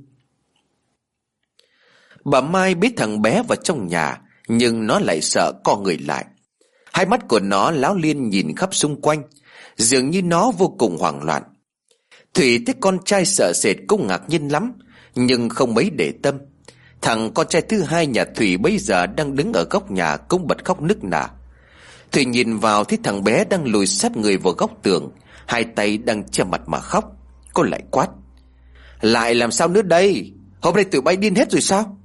S2: Bà Mai biết thằng bé vào trong nhà, nhưng nó lại sợ co người lại. Hai mắt của nó láo liên nhìn khắp xung quanh, dường như nó vô cùng hoảng loạn. Thủy thấy con trai sợ sệt cũng ngạc nhiên lắm, nhưng không mấy để tâm. Thằng con trai thứ hai nhà Thủy bây giờ đang đứng ở góc nhà cũng bật khóc nức nở. Thủy nhìn vào thấy thằng bé đang lùi sát người vào góc tường, hai tay đang che mặt mà khóc. Cô lại quát: Lại làm sao nữa đây? Hôm nay tụi bay điên hết rồi sao?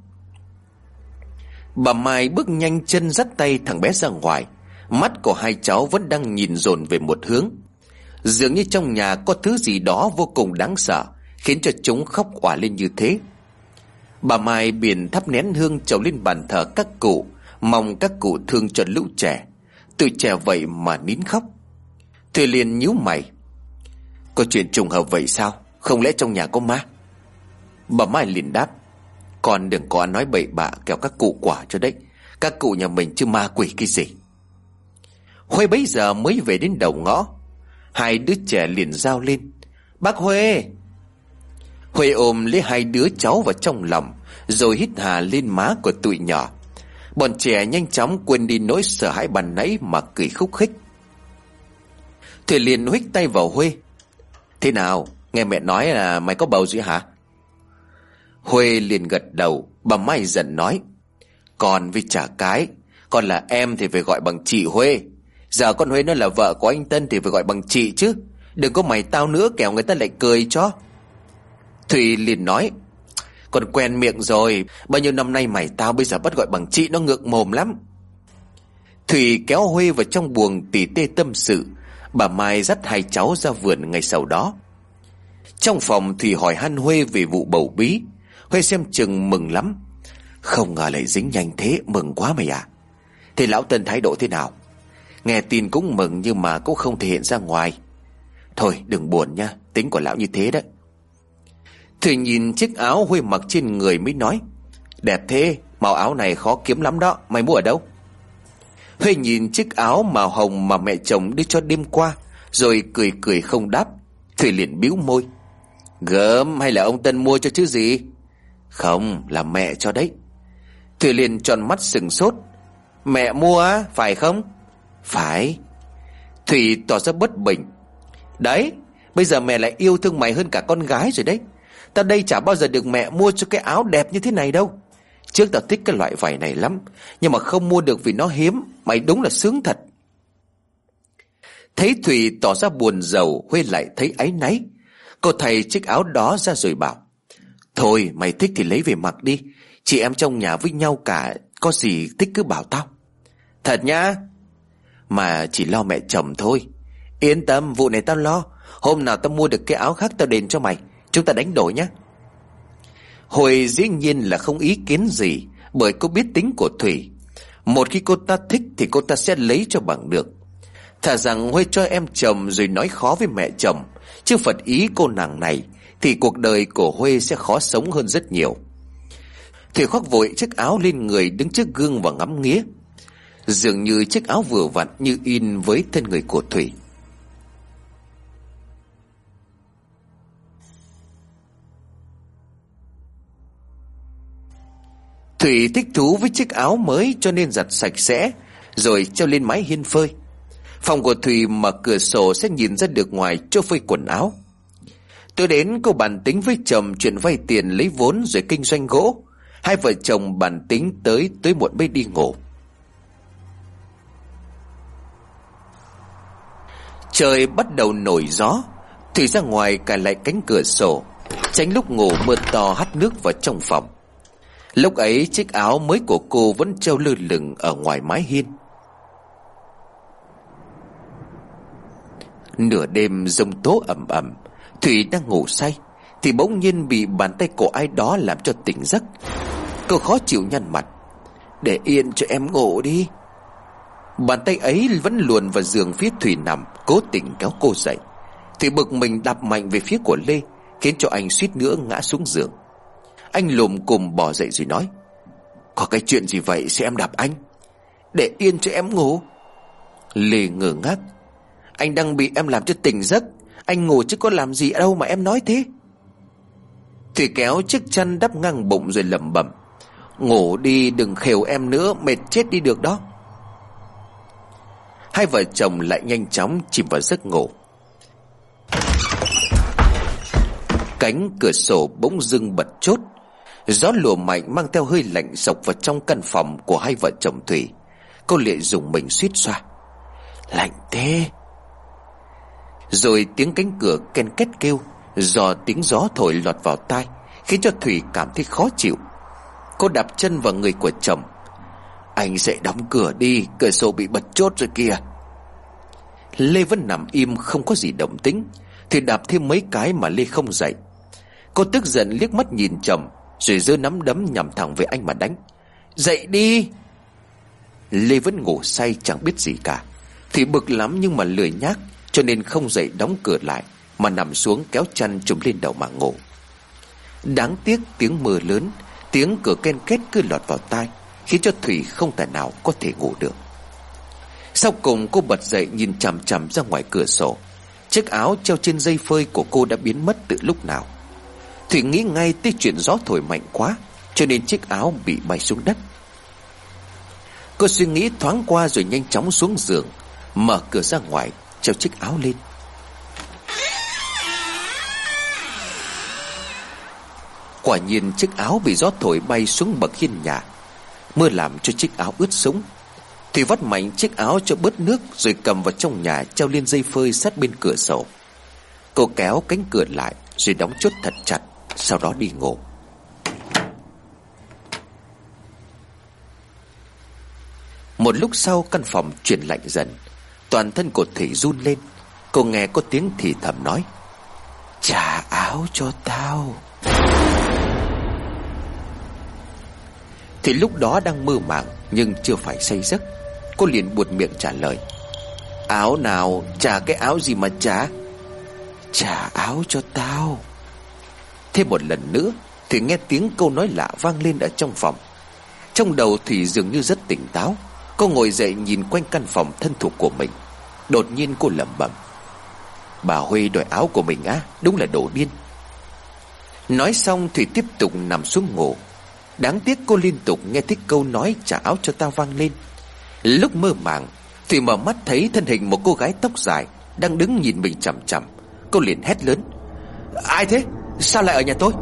S2: Bà Mai bước nhanh chân dắt tay thằng bé ra ngoài. Mắt của hai cháu vẫn đang nhìn dồn về một hướng. Dường như trong nhà có thứ gì đó vô cùng đáng sợ, khiến cho chúng khóc òa lên như thế. Bà Mai biển thắp nén hương trầu lên bàn thờ các cụ, mong các cụ thương cho lũ trẻ. Tụi trẻ vậy mà nín khóc. Thùy liền nhíu mày. Có chuyện trùng hợp vậy sao? Không lẽ trong nhà có ma? Bà Mai liền đáp. Con đừng có nói bậy bạ kẻo các cụ quả cho đấy. Các cụ nhà mình chứ ma quỷ cái gì. Huê bấy giờ mới về đến đầu ngõ. Hai đứa trẻ liền rao lên. Bác Huê! Huê ôm lấy hai đứa cháu vào trong lòng, rồi hít hà lên má của tụi nhỏ. Bọn trẻ nhanh chóng quên đi nỗi sợ hãi ban nãy mà cười khúc khích. Thùy liền huých tay vào Huê. Thế nào? Nghe mẹ nói là mày có bầu rồi hả? Huê liền gật đầu. Bà Mai giận nói. Con với chả cái. Con là em thì phải gọi bằng chị Huê. Giờ con Huê nó là vợ của anh Tân thì phải gọi bằng chị chứ. Đừng có mày tao nữa kẻo người ta lại cười cho. Thùy liền nói. Con quen miệng rồi. Bao nhiêu năm nay mày tao, bây giờ bắt gọi bằng chị nó ngượng mồm lắm. Thùy kéo Huê vào trong buồng tỉ tê tâm sự. Bà Mai dắt hai cháu ra vườn ngay sau đó. Trong phòng Thùy hỏi han Huê về vụ bầu bí. Huê xem chừng mừng lắm. Không ngờ lại dính nhanh thế, mừng quá mày à. Thế lão Tân thái độ thế nào? Nghe tin cũng mừng nhưng mà cũng không thể hiện ra ngoài. Thôi đừng buồn nha, tính của lão như thế đấy. Thùy nhìn chiếc áo Huê mặc trên người mới nói. Đẹp thế, màu áo này khó kiếm lắm đó, mày mua ở đâu? Huê nhìn chiếc áo màu hồng mà mẹ chồng đưa cho đêm qua, rồi cười cười không đáp. Thùy liền bĩu môi. Gớm, hay là ông Tân mua cho chứ gì? Không, là mẹ cho đấy. Thùy liền tròn mắt sừng sốt. Mẹ mua á, phải không? Phải. Thùy tỏ ra bất bình. Đấy, bây giờ mẹ lại yêu thương mày hơn cả con gái rồi đấy. Tao đây chả bao giờ được mẹ mua cho cái áo đẹp như thế này đâu. Trước tao thích cái loại vải này lắm, nhưng mà không mua được vì nó hiếm. Mày đúng là sướng thật. Thấy Thùy tỏ ra buồn rầu, Huê lại thấy áy náy. Cô thầy chiếc áo đó ra rồi bảo. Thôi mày thích thì lấy về mặc đi. Chị em trong nhà với nhau cả, có gì thích cứ bảo tao. Thật nhá? Mà chỉ lo mẹ chồng thôi. Yên tâm, vụ này tao lo. Hôm nào tao mua được cái áo khác tao đền cho mày. Chúng ta đánh đổi nhá. Hồi dĩ nhiên là không ý kiến gì, bởi cô biết tính của Thùy. Một khi cô ta thích thì cô ta sẽ lấy cho bằng được. Thà rằng Huê cho em chồng rồi nói khó với mẹ chồng, chứ phật ý cô nàng này thì cuộc đời của Huê sẽ khó sống hơn rất nhiều. Thùy khoác vội chiếc áo lên người, đứng trước gương và ngắm nghía. Dường như chiếc áo vừa vặn như in với thân người của Thùy. Thùy thích thú với chiếc áo mới cho nên giặt sạch sẽ rồi treo lên mái hiên phơi. Phòng của Thùy mở cửa sổ sẽ nhìn ra được ngoài chỗ phơi quần áo. Tôi đến cô bàn tính với chồng chuyện vay tiền lấy vốn rồi kinh doanh gỗ. Hai vợ chồng bàn tính tới tối muộn mới đi ngủ. Trời bắt đầu nổi gió. Thùy ra ngoài cài lại cánh cửa sổ, tránh lúc ngủ mưa to hắt nước vào trong phòng. Lúc ấy chiếc áo mới của cô vẫn treo lơ lửng ở ngoài mái hiên. Nửa đêm giông tố ầm ầm, Thùy đang ngủ say thì bỗng nhiên bị bàn tay của ai đó làm cho tỉnh giấc. Cô khó chịu nhăn mặt. Để yên cho em ngủ đi. Bàn tay ấy vẫn luồn vào giường phía Thùy nằm, cố tình kéo cô dậy. Thùy bực mình đạp mạnh về phía của Lê, khiến cho anh suýt nữa ngã xuống giường. Anh lùm cùm bò dậy rồi nói. Có cái chuyện gì vậy sao em đạp anh? Để yên cho em ngủ. Lê ngơ ngác. Anh đang bị em làm cho tỉnh giấc. Anh ngủ chứ có làm gì đâu mà em nói thế. Thùy kéo chiếc chăn đắp ngang bụng rồi lẩm bẩm. Ngủ đi, đừng khều em nữa, mệt chết đi được đó. Hai vợ chồng lại nhanh chóng chìm vào giấc ngủ. Cánh cửa sổ bỗng dưng bật chốt. Gió lùa mạnh mang theo hơi lạnh sộc vào trong căn phòng của hai vợ chồng Thùy. Cô Lệ dùng mình suýt xoa. Lạnh thế. Rồi tiếng cánh cửa ken két kêu, do tiếng gió thổi lọt vào tai, khiến cho Thùy cảm thấy khó chịu. Cô đạp chân vào người của chồng. Anh dậy đóng cửa đi, cửa sổ bị bật chốt rồi kìa. Lê vẫn nằm im không có gì động tĩnh. Thùy đạp thêm mấy cái mà Lê không dậy. Cô tức giận liếc mắt nhìn chồng, rồi giơ nắm đấm nhằm thẳng về anh mà đánh. Dậy đi! Lê vẫn ngủ say chẳng biết gì cả. Thì bực lắm nhưng mà lười nhác, cho nên không dậy đóng cửa lại, mà nằm xuống kéo chăn trùm lên đầu mà ngủ. Đáng tiếc tiếng mưa lớn, tiếng cửa ken két cứ lọt vào tai, khiến cho Thủy không thể nào có thể ngủ được. Sau cùng cô bật dậy nhìn chằm chằm ra ngoài cửa sổ. Chiếc áo treo trên dây phơi của cô đã biến mất từ lúc nào. Thủy nghĩ ngay tới chuyện gió thổi mạnh quá, cho nên chiếc áo bị bay xuống đất. Cô suy nghĩ thoáng qua rồi nhanh chóng xuống giường, mở cửa ra ngoài, treo chiếc áo lên. Quả nhiên chiếc áo bị gió thổi bay xuống bậc hiên nhà. Mưa làm cho chiếc áo ướt sũng. Thủy vắt mạnh chiếc áo cho bớt nước, rồi cầm vào trong nhà treo lên dây phơi sát bên cửa sổ. Cô kéo cánh cửa lại rồi đóng chốt thật chặt, sau đó đi ngủ. Một lúc sau căn phòng chuyển lạnh dần. Toàn thân của Thủy run lên. Cô nghe có tiếng thì thầm nói: "Trả áo cho tao." Thì lúc đó đang mơ màng nhưng chưa phải say giấc. Cô liền buột miệng trả lời: "Áo nào? Trả cái áo gì mà trả?" "Trả áo cho tao." Thêm một lần nữa thì nghe tiếng câu nói lạ vang lên ở trong phòng. Trong đầu thì dường như rất tỉnh táo. Cô ngồi dậy nhìn quanh căn phòng thân thuộc của mình. Đột nhiên cô lẩm bẩm: "Bà Huê đòi áo của mình á, đúng là đồ điên." Nói xong thì tiếp tục nằm xuống ngủ. Đáng tiếc cô liên tục nghe thấy câu nói "trả áo cho tao" vang lên. Lúc mơ màng thì mở mắt thấy thân hình một cô gái tóc dài đang đứng nhìn mình chằm chằm. Cô liền hét lớn: "Ai thế? Sao lại ở nhà tôi?"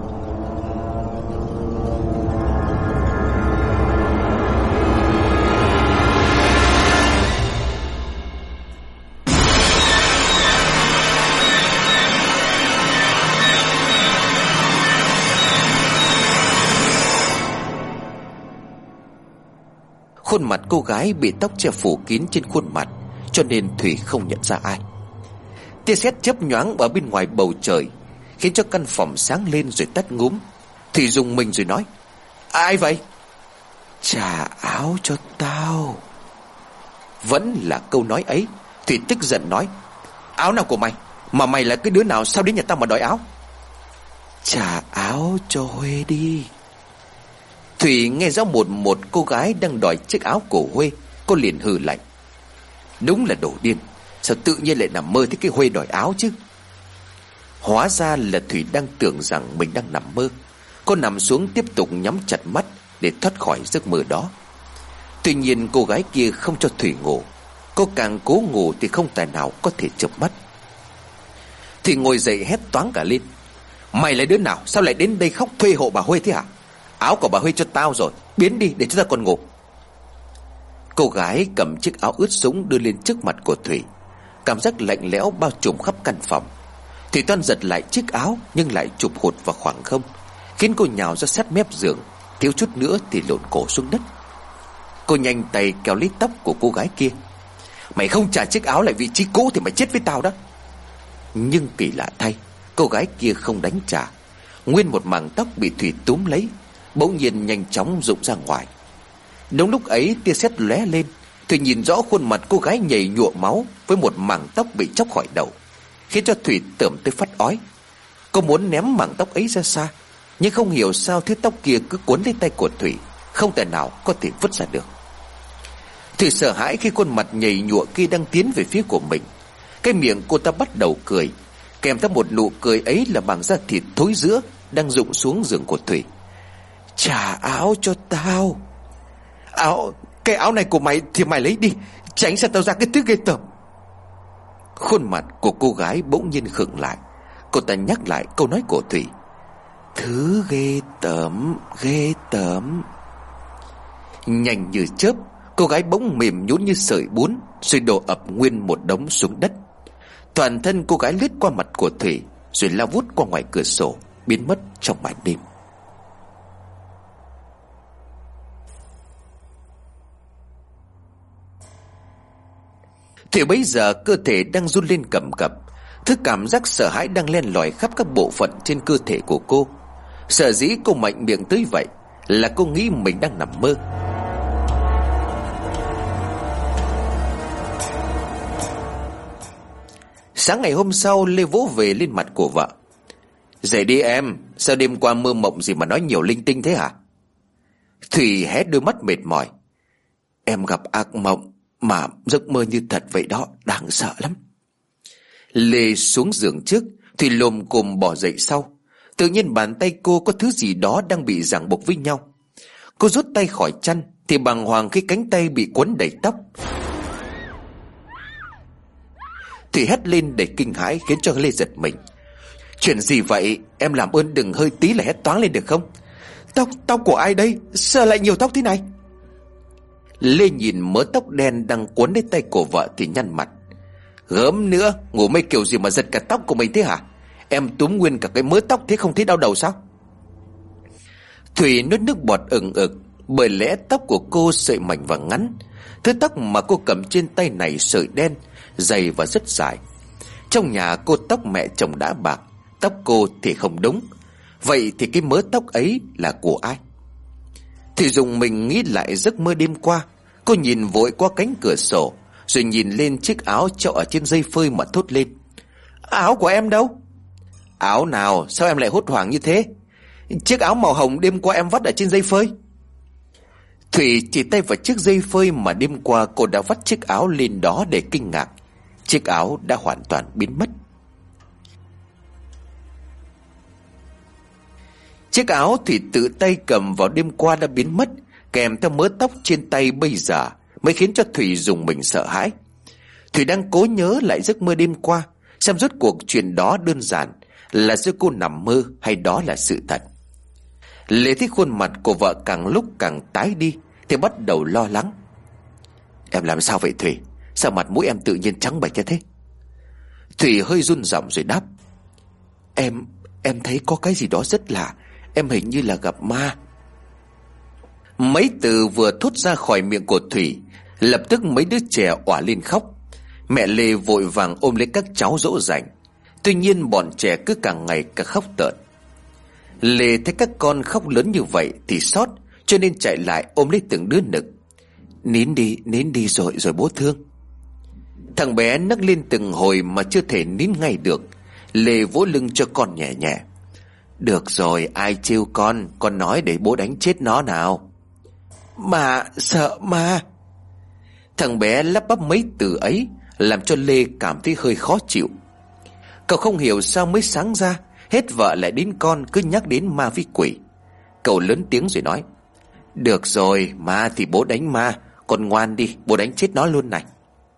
S2: Khuôn mặt cô gái bị tóc che phủ kín trên khuôn mặt, cho nên Thủy không nhận ra ai. Tia sét chớp nhoáng ở bên ngoài bầu trời, khiến cho căn phòng sáng lên rồi tắt ngúm. Thủy rùng mình rồi nói: "Ai vậy?" "Trả áo cho tao." Vẫn là câu nói ấy. Thủy tức giận nói: "Áo nào của mày? Mà mày là cái đứa nào sao đến nhà tao mà đòi áo?" "Trả áo cho Huê đi." Thủy nghe rõ một cô gái đang đòi chiếc áo của Huê. Cô liền hừ lạnh: "Đúng là đồ điên. Sao tự nhiên lại nằm mơ thấy cái Huê đòi áo chứ?" Hóa ra là Thủy đang tưởng rằng mình đang nằm mơ. Cô nằm xuống tiếp tục nhắm chặt mắt để thoát khỏi giấc mơ đó. Tuy nhiên cô gái kia không cho Thủy ngủ. Cô càng cố ngủ thì không tài nào có thể chợp mắt. Thủy ngồi dậy hét toáng cả lên: "Mày là đứa nào? Sao lại đến đây khóc thuê hộ bà Huê thế hả? Áo của bà Huê cho tao rồi, biến đi để cho ta còn ngủ." Cô gái cầm chiếc áo ướt sũng đưa lên trước mặt của Thủy. Cảm giác lạnh lẽo bao trùm khắp căn phòng. Thủy toan giật lại chiếc áo nhưng lại chụp hụt vào khoảng không, khiến cô nhào ra sát mép giường, thiếu chút nữa thì lộn cổ xuống đất. Cô nhanh tay kéo lấy tóc của cô gái kia: "Mày không trả chiếc áo lại vị trí cũ thì mày chết với tao đó." Nhưng kỳ lạ thay, cô gái kia không đánh trả. Nguyên một mảng tóc bị Thủy túm lấy, bỗng nhiên nhanh chóng rụng ra ngoài. Đúng lúc ấy tia sét lóe lên. Thủy nhìn rõ khuôn mặt cô gái nhầy nhụa máu với một mảng tóc bị chóc khỏi đầu, khiến cho Thủy tởm tới phát ói. Cô muốn ném mảng tóc ấy ra xa, nhưng không hiểu sao thứ tóc kia cứ cuốn lấy tay của Thủy, không thể nào có thể vứt ra được. Thủy sợ hãi khi khuôn mặt nhầy nhụa kia đang tiến về phía của mình. Cái miệng cô ta bắt đầu cười, kèm theo một nụ cười ấy là mảng da thịt thối rữa đang rụng xuống giường của Thủy. "Trả áo cho tao." Cái áo này của mày thì mày lấy đi, tránh xa tao ra cái thứ ghê tởm." Khuôn mặt của cô gái bỗng nhiên khựng lại. Cô ta nhắc lại câu nói của Thủy: "Thứ ghê tởm, ghê tởm." Nhanh như chớp, cô gái bỗng mềm nhũn như sợi bún, rồi đổ ập nguyên một đống xuống đất. Toàn thân cô gái lướt qua mặt của Thủy, rồi lao vút qua ngoài cửa sổ, biến mất trong màn đêm. Thủy bấy giờ cơ thể đang run lên cầm cập. Thứ cảm giác sợ hãi đang len lỏi khắp các bộ phận trên cơ thể của cô. Sở dĩ cô mạnh miệng tới vậy là cô nghĩ mình đang nằm mơ. Sáng ngày hôm sau, Lê vỗ về lên mặt của vợ. Dậy đi em, sao đêm qua mơ mộng gì mà nói nhiều linh tinh thế hả? Thủy hé đôi mắt mệt mỏi. Em gặp ác mộng, mà giấc mơ như thật vậy đó, đáng sợ lắm. Lê xuống giường trước, Thủy lồm cồm bỏ dậy sau. Tự nhiên bàn tay cô có thứ gì đó đang bị ràng buộc với nhau. Cô rút tay khỏi chăn thì bàng hoàng khi cánh tay bị quấn đầy tóc. Thủy hét lên đầy kinh hãi khiến cho Lê giật mình. Chuyện gì vậy? Em làm ơn đừng hơi tí là hét toáng lên được không? Tóc của ai đây? Sao lại nhiều tóc thế này? Lê nhìn mớ tóc đen đang quấn lấy tay của vợ thì nhăn mặt. Gớm nữa, ngủ mê kiểu gì mà giật cả tóc của mình thế hả? Em túm nguyên cả cái mớ tóc thế không thấy đau đầu sao? Thủy nuốt nước bọt ừng ực. Bởi lẽ tóc của cô sợi mảnh và ngắn. Thứ tóc mà cô cầm trên tay này sợi đen, dày và rất dài. Trong nhà cô tóc mẹ chồng đã bạc, tóc cô thì không đúng. Vậy thì cái mớ tóc ấy là của ai? Thì dùng mình nghĩ lại giấc mơ đêm qua. Cô nhìn vội qua cánh cửa sổ, rồi nhìn lên chiếc áo treo ở trên dây phơi mà thốt lên. Áo của em đâu? Áo nào? Sao em lại hốt hoảng như thế? Chiếc áo màu hồng đêm qua em vắt ở trên dây phơi. Thủy chỉ tay vào chiếc dây phơi mà đêm qua cô đã vắt chiếc áo lên đó để kinh ngạc. Chiếc áo đã hoàn toàn biến mất. Chiếc áo Thủy tự tay cầm vào đêm qua đã biến mất, kèm theo mớ tóc trên tay bây giờ mới khiến cho Thủy dùng mình sợ hãi. Thủy đang cố nhớ lại giấc mơ đêm qua, xem rốt cuộc chuyện đó đơn giản là do cô nằm mơ hay đó là sự thật. Lê thấy khuôn mặt của vợ càng lúc càng tái đi thì bắt đầu lo lắng. Em làm sao vậy Thủy? Sao mặt mũi em tự nhiên trắng bệch như thế? Thủy hơi run giọng rồi đáp. Em thấy có cái gì đó rất lạ. Em hình như là gặp ma. Mấy từ vừa thốt ra khỏi miệng của Thủy, lập tức mấy đứa trẻ òa lên khóc. Mẹ Lê vội vàng ôm lấy các cháu dỗ dành. Tuy nhiên bọn trẻ cứ càng ngày càng khóc tợn. Lê thấy các con khóc lớn như vậy thì xót, cho nên chạy lại ôm lấy từng đứa nựng. Nín đi rồi bố thương. Thằng bé nấc lên từng hồi mà chưa thể nín ngay được. Lê vỗ lưng cho con nhẹ nhẹ. Được rồi, ai trêu con nói để bố đánh chết nó nào. Mà sợ ma. Thằng bé lắp bắp mấy từ ấy làm cho Lê cảm thấy hơi khó chịu. Cậu không hiểu sao mới sáng ra, hết vợ lại đến con cứ nhắc đến ma với quỷ. Cậu lớn tiếng rồi nói. Được rồi, ma thì bố đánh ma, con ngoan đi, bố đánh chết nó luôn này.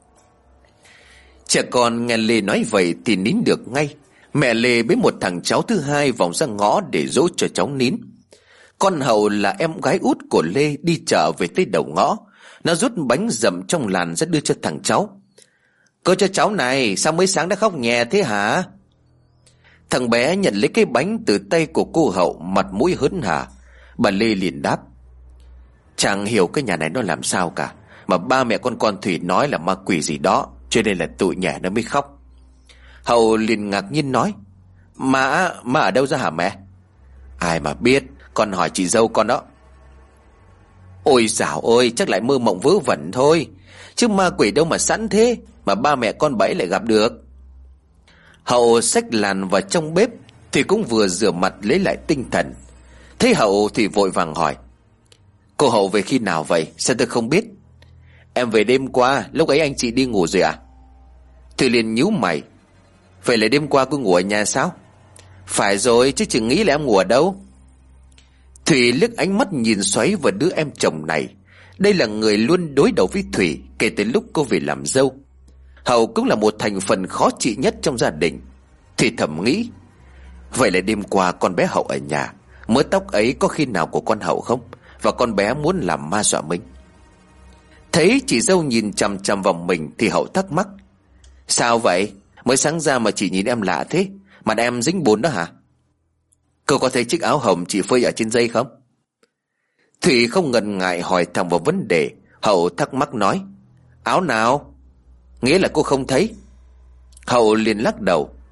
S2: Trẻ con nghe Lê nói vậy thì nín được ngay. Mẹ Lê bế một thằng cháu thứ hai vòng ra ngõ để dỗ cho cháu nín. Con Hậu là em gái út của Lê đi chợ về tới đầu ngõ. Nó rút bánh dầm trong làn ra đưa cho thằng cháu. Cô cho cháu này, sao mới sáng đã khóc nhè thế hả? Thằng bé nhận lấy cái bánh từ tay của cô Hậu, mặt mũi hớn hả. Bà Lê liền đáp. Chẳng hiểu cái nhà này nó làm sao cả, mà ba mẹ con Thủy nói là ma quỷ gì đó, cho nên là tụi nhẹ nó mới khóc. Hậu liền ngạc nhiên nói. Ma ở đâu ra hả mẹ? Ai mà biết, con hỏi chị dâu con đó. Ôi dào ơi, chắc lại mơ mộng vớ vẩn thôi, chứ ma quỷ đâu mà sẵn thế mà ba mẹ con bẫy lại gặp được. Hậu xách làn vào trong bếp thì cũng vừa rửa mặt lấy lại tinh thần. Thấy Hậu thì vội vàng hỏi. Cô Hậu về khi nào vậy? Sao tôi không biết? Em về đêm qua, lúc ấy anh chị đi ngủ rồi à? Thùy liền nhíu mày. Vậy là đêm qua cô ngủ ở nhà sao? Phải rồi, chứ chừng nghĩ là em ngủ ở đâu. Thủy liếc ánh mắt nhìn xoáy vào đứa em chồng này. Đây là người luôn đối đầu với Thủy kể từ lúc cô về làm dâu. Hậu cũng là một thành phần khó trị nhất trong gia đình. Thủy thầm nghĩ. Vậy là đêm qua con bé Hậu ở nhà, mớ tóc ấy có khi nào của con Hậu không? Và con bé muốn làm ma dọa mình. Thấy chị dâu nhìn chằm chằm vào mình thì Hậu thắc mắc. Sao vậy? Mới sáng ra mà chị nhìn em lạ thế, mặt em dính bùn đó hả? Cô có thấy chiếc áo hồng chị phơi ở trên dây không? Thủy không ngần ngại hỏi thẳng vào vấn đề. Hậu thắc mắc nói. Áo nào? Nghĩa là cô không thấy? Hậu liền lắc đầu.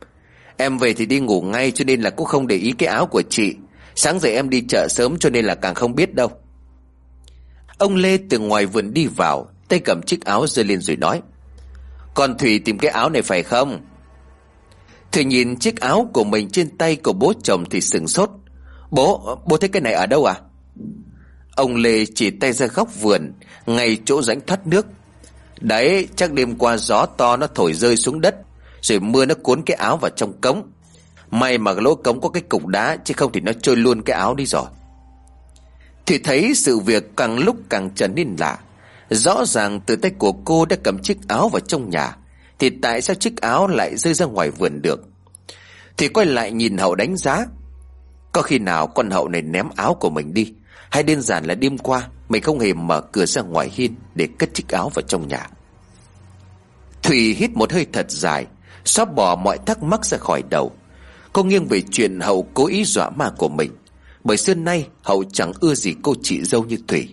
S2: Em về thì đi ngủ ngay cho nên là cũng không để ý cái áo của chị. Sáng dậy em đi chợ sớm cho nên là càng không biết đâu. Ông Lê từ ngoài vườn đi vào, tay cầm chiếc áo giơ lên rồi nói: Con Thủy tìm cái áo này phải không? Thủy nhìn chiếc áo của mình trên tay của bố chồng thì sửng sốt. Bố thấy cái này ở đâu à? Ông Lê chỉ tay ra góc vườn, ngay chỗ rãnh thoát nước. Đấy, chắc đêm qua gió to nó thổi rơi xuống đất, rồi mưa nó cuốn cái áo vào trong cống. May mà lỗ cống có cái cục đá, chứ không thì nó trôi luôn cái áo đi rồi. Thì thấy sự việc càng lúc càng trở nên lạ. Rõ ràng từ tay của cô đã cầm chiếc áo vào trong nhà, thì tại sao chiếc áo lại rơi ra ngoài vườn được? Thì quay lại nhìn Hậu đánh giá. Có khi nào con Hậu này ném áo của mình đi, hay đơn giản là đêm qua mình không hề mở cửa ra ngoài hiên để cất chiếc áo vào trong nhà. Thủy hít một hơi thật dài, xóa bỏ mọi thắc mắc ra khỏi đầu. Cô nghiêng về chuyện Hậu cố ý dọa ma của mình, bởi xưa nay Hậu chẳng ưa gì cô chị dâu như Thủy.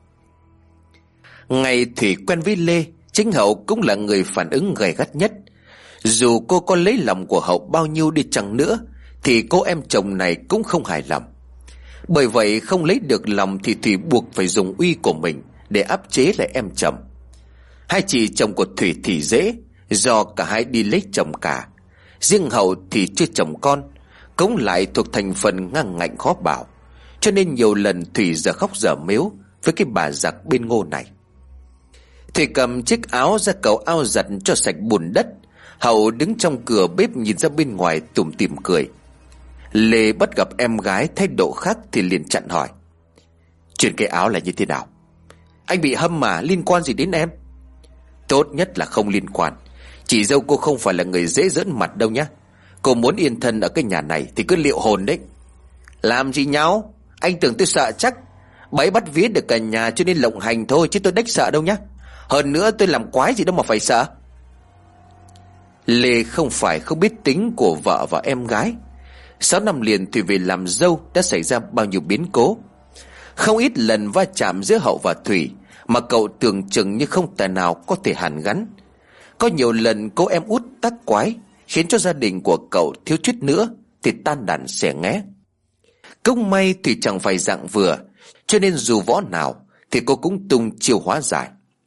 S2: Ngày Thủy quen với Lê, chính Hậu cũng là người phản ứng gay gắt nhất. Dù cô có lấy lòng của Hậu bao nhiêu đi chăng nữa, thì cô em chồng này cũng không hài lòng. Bởi vậy không lấy được lòng thì Thủy buộc phải dùng uy của mình để áp chế lại em chồng. Hai chị chồng của Thủy thì dễ, do cả hai đi lấy chồng cả. Riêng Hậu thì chưa chồng con, cũng lại thuộc thành phần ngang ngạnh khó bảo. Cho nên nhiều lần Thủy giờ khóc giờ mếu với cái bà giặc bên Ngô này. Thủy cầm chiếc áo ra cầu ao giặt cho sạch bùn đất. Hậu đứng trong cửa bếp nhìn ra bên ngoài tủm tỉm cười. Lê bắt gặp em gái thái độ khác thì liền chặn hỏi: Chuyện cái áo là như thế nào? Anh bị hâm mà, liên quan gì đến em? Tốt nhất là không liên quan. Chị dâu cô không phải là người dễ giỡn mặt đâu nhá. Cô muốn yên thân ở cái nhà này thì cứ liệu hồn đấy. Làm gì nhau? Anh tưởng tôi sợ chắc. Bấy bắt vía được cả nhà cho nên lộng hành thôi, chứ tôi đếch sợ đâu nhá. Hơn nữa tôi làm quái gì đâu mà phải sợ. Lê không phải không biết tính của vợ và em gái. 6 năm liền Thủy về làm dâu đã xảy ra bao nhiêu biến cố. Không ít lần va chạm giữa Hậu và Thủy mà cậu tưởng chừng như không tài nào có thể hàn gắn. Có nhiều lần cô em út tác quái, khiến cho gia đình của cậu thiếu chút nữa thì tan đàn xẻ nghé. Cũng may Thủy chẳng phải dạng vừa, cho nên dù võ nào thì cô cũng tung chiêu hóa giải.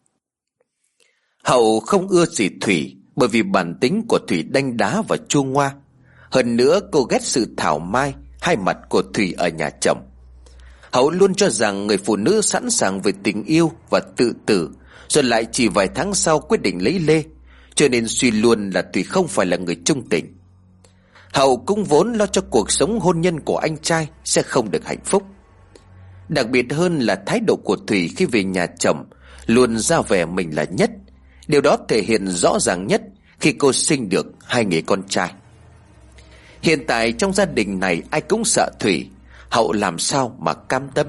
S2: Hậu không ưa gì Thủy, bởi vì bản tính của Thủy đanh đá và chua ngoa. Hơn nữa cô ghét sự thảo mai, hai mặt của Thủy ở nhà chồng. Hậu luôn cho rằng người phụ nữ sẵn sàng về tình yêu và tự tử, rồi lại chỉ vài tháng sau quyết định lấy Lê, cho nên suy luôn là Thủy không phải là người trung tình. Hậu cũng vốn lo cho cuộc sống hôn nhân của anh trai sẽ không được hạnh phúc. Đặc biệt hơn là thái độ của Thủy khi về nhà chồng luôn ra vẻ mình là nhất. Điều đó thể hiện rõ ràng nhất khi cô sinh được 2 người con trai. Hiện tại trong gia đình này ai cũng sợ Thủy, Hậu làm sao mà cam tâm.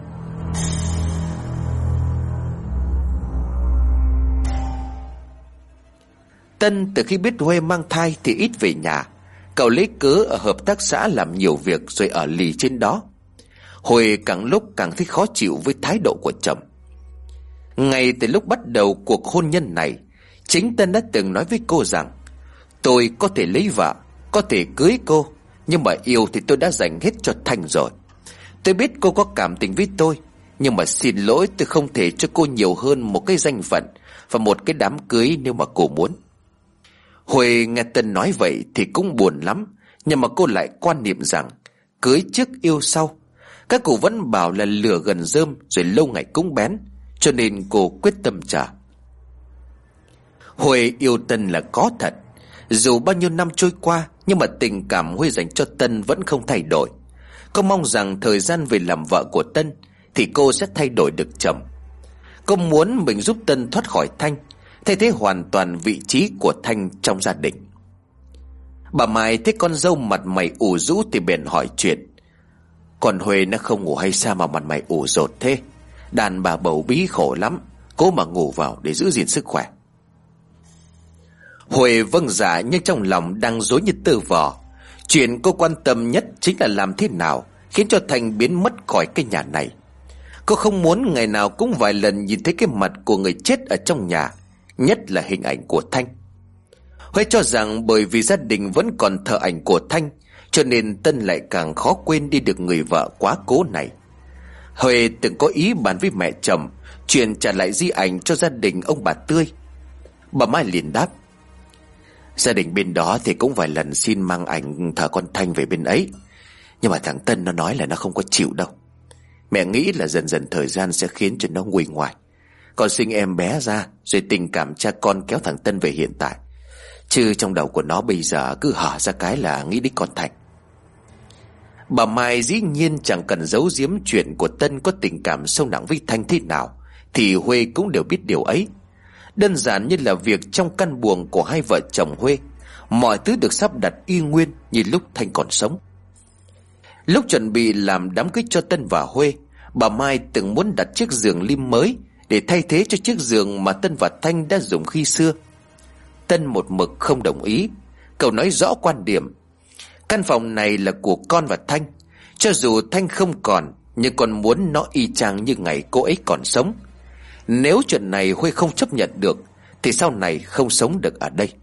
S2: Tân từ khi biết Huê mang thai thì ít về nhà. Cậu lấy cớ ở hợp tác xã làm nhiều việc rồi ở lì trên đó. Huê càng lúc càng thấy khó chịu với thái độ của chồng. Ngay từ lúc bắt đầu cuộc hôn nhân này, chính Tân đã từng nói với cô rằng: Tôi có thể lấy vợ, có thể cưới cô, nhưng mà yêu thì tôi đã dành hết cho Thanh rồi. Tôi biết cô có cảm tình với tôi, nhưng mà xin lỗi, tôi không thể cho cô nhiều hơn một cái danh phận và một cái đám cưới nếu mà cô muốn. Huệ nghe Tân nói vậy thì cũng buồn lắm, nhưng mà cô lại quan niệm rằng cưới trước yêu sau. Các cụ vẫn bảo là lửa gần rơm rồi lâu ngày cũng bén, cho nên cô quyết tâm chờ. Huệ yêu Tân là có thật. Dù bao nhiêu năm trôi qua, nhưng mà tình cảm Huệ dành cho Tân vẫn không thay đổi. Cô mong rằng thời gian về làm vợ của Tân thì cô sẽ thay đổi được chồng. Cô muốn mình giúp Tân thoát khỏi Thanh, thay thế hoàn toàn vị trí của Thanh trong gia đình. Bà Mai thấy con dâu mặt mày ủ rũ thì bèn hỏi chuyện: Còn Huệ nó không ngủ hay sao mà mặt mày ủ rột thế? Đàn bà bầu bí khổ lắm, cố mà ngủ vào để giữ gìn sức khỏe. Huệ vâng dạ, nhưng trong lòng đang rối như tơ vò. Chuyện cô quan tâm nhất chính là làm thế nào khiến cho Thanh biến mất khỏi cái nhà này. Cô không muốn ngày nào cũng vài lần nhìn thấy cái mặt của người chết ở trong nhà, nhất là hình ảnh của Thanh. Huệ cho rằng bởi vì gia đình vẫn còn thờ ảnh của Thanh, cho nên Tân lại càng khó quên đi được người vợ quá cố này. Huệ từng có ý bàn với mẹ chồng chuyện trả lại di ảnh cho gia đình ông bà Tươi. Bà Mai liền đáp: gia đình bên đó thì cũng vài lần xin mang ảnh thờ con Thanh về bên ấy, nhưng mà thằng Tân nó nói là nó không có chịu đâu. Mẹ nghĩ là dần dần thời gian sẽ khiến cho nó nguôi ngoai, còn sinh em bé ra rồi tình cảm cha con kéo thằng Tân về hiện tại. Chứ trong đầu của nó bây giờ cứ hở ra cái là nghĩ đến con Thanh. Bà Mai dĩ nhiên chẳng cần giấu giếm chuyện của Tân có tình cảm sâu nặng với Thanh thế nào, thì Huệ cũng đều biết điều ấy. Đơn giản như là việc trong căn buồng của hai vợ chồng Huệ, mọi thứ được sắp đặt y nguyên như lúc Thanh còn sống. Lúc chuẩn bị làm đám cưới cho Tân và Huệ, bà Mai từng muốn đặt chiếc giường lim mới để thay thế cho chiếc giường mà Tân và Thanh đã dùng khi xưa. Tân một mực không đồng ý. Cậu nói rõ quan điểm: căn phòng này là của con và Thanh. Cho dù Thanh không còn, nhưng con muốn nó y chang như ngày cô ấy còn sống. Nếu chuyện này Huệ không chấp nhận được thì sau này không sống được ở đây.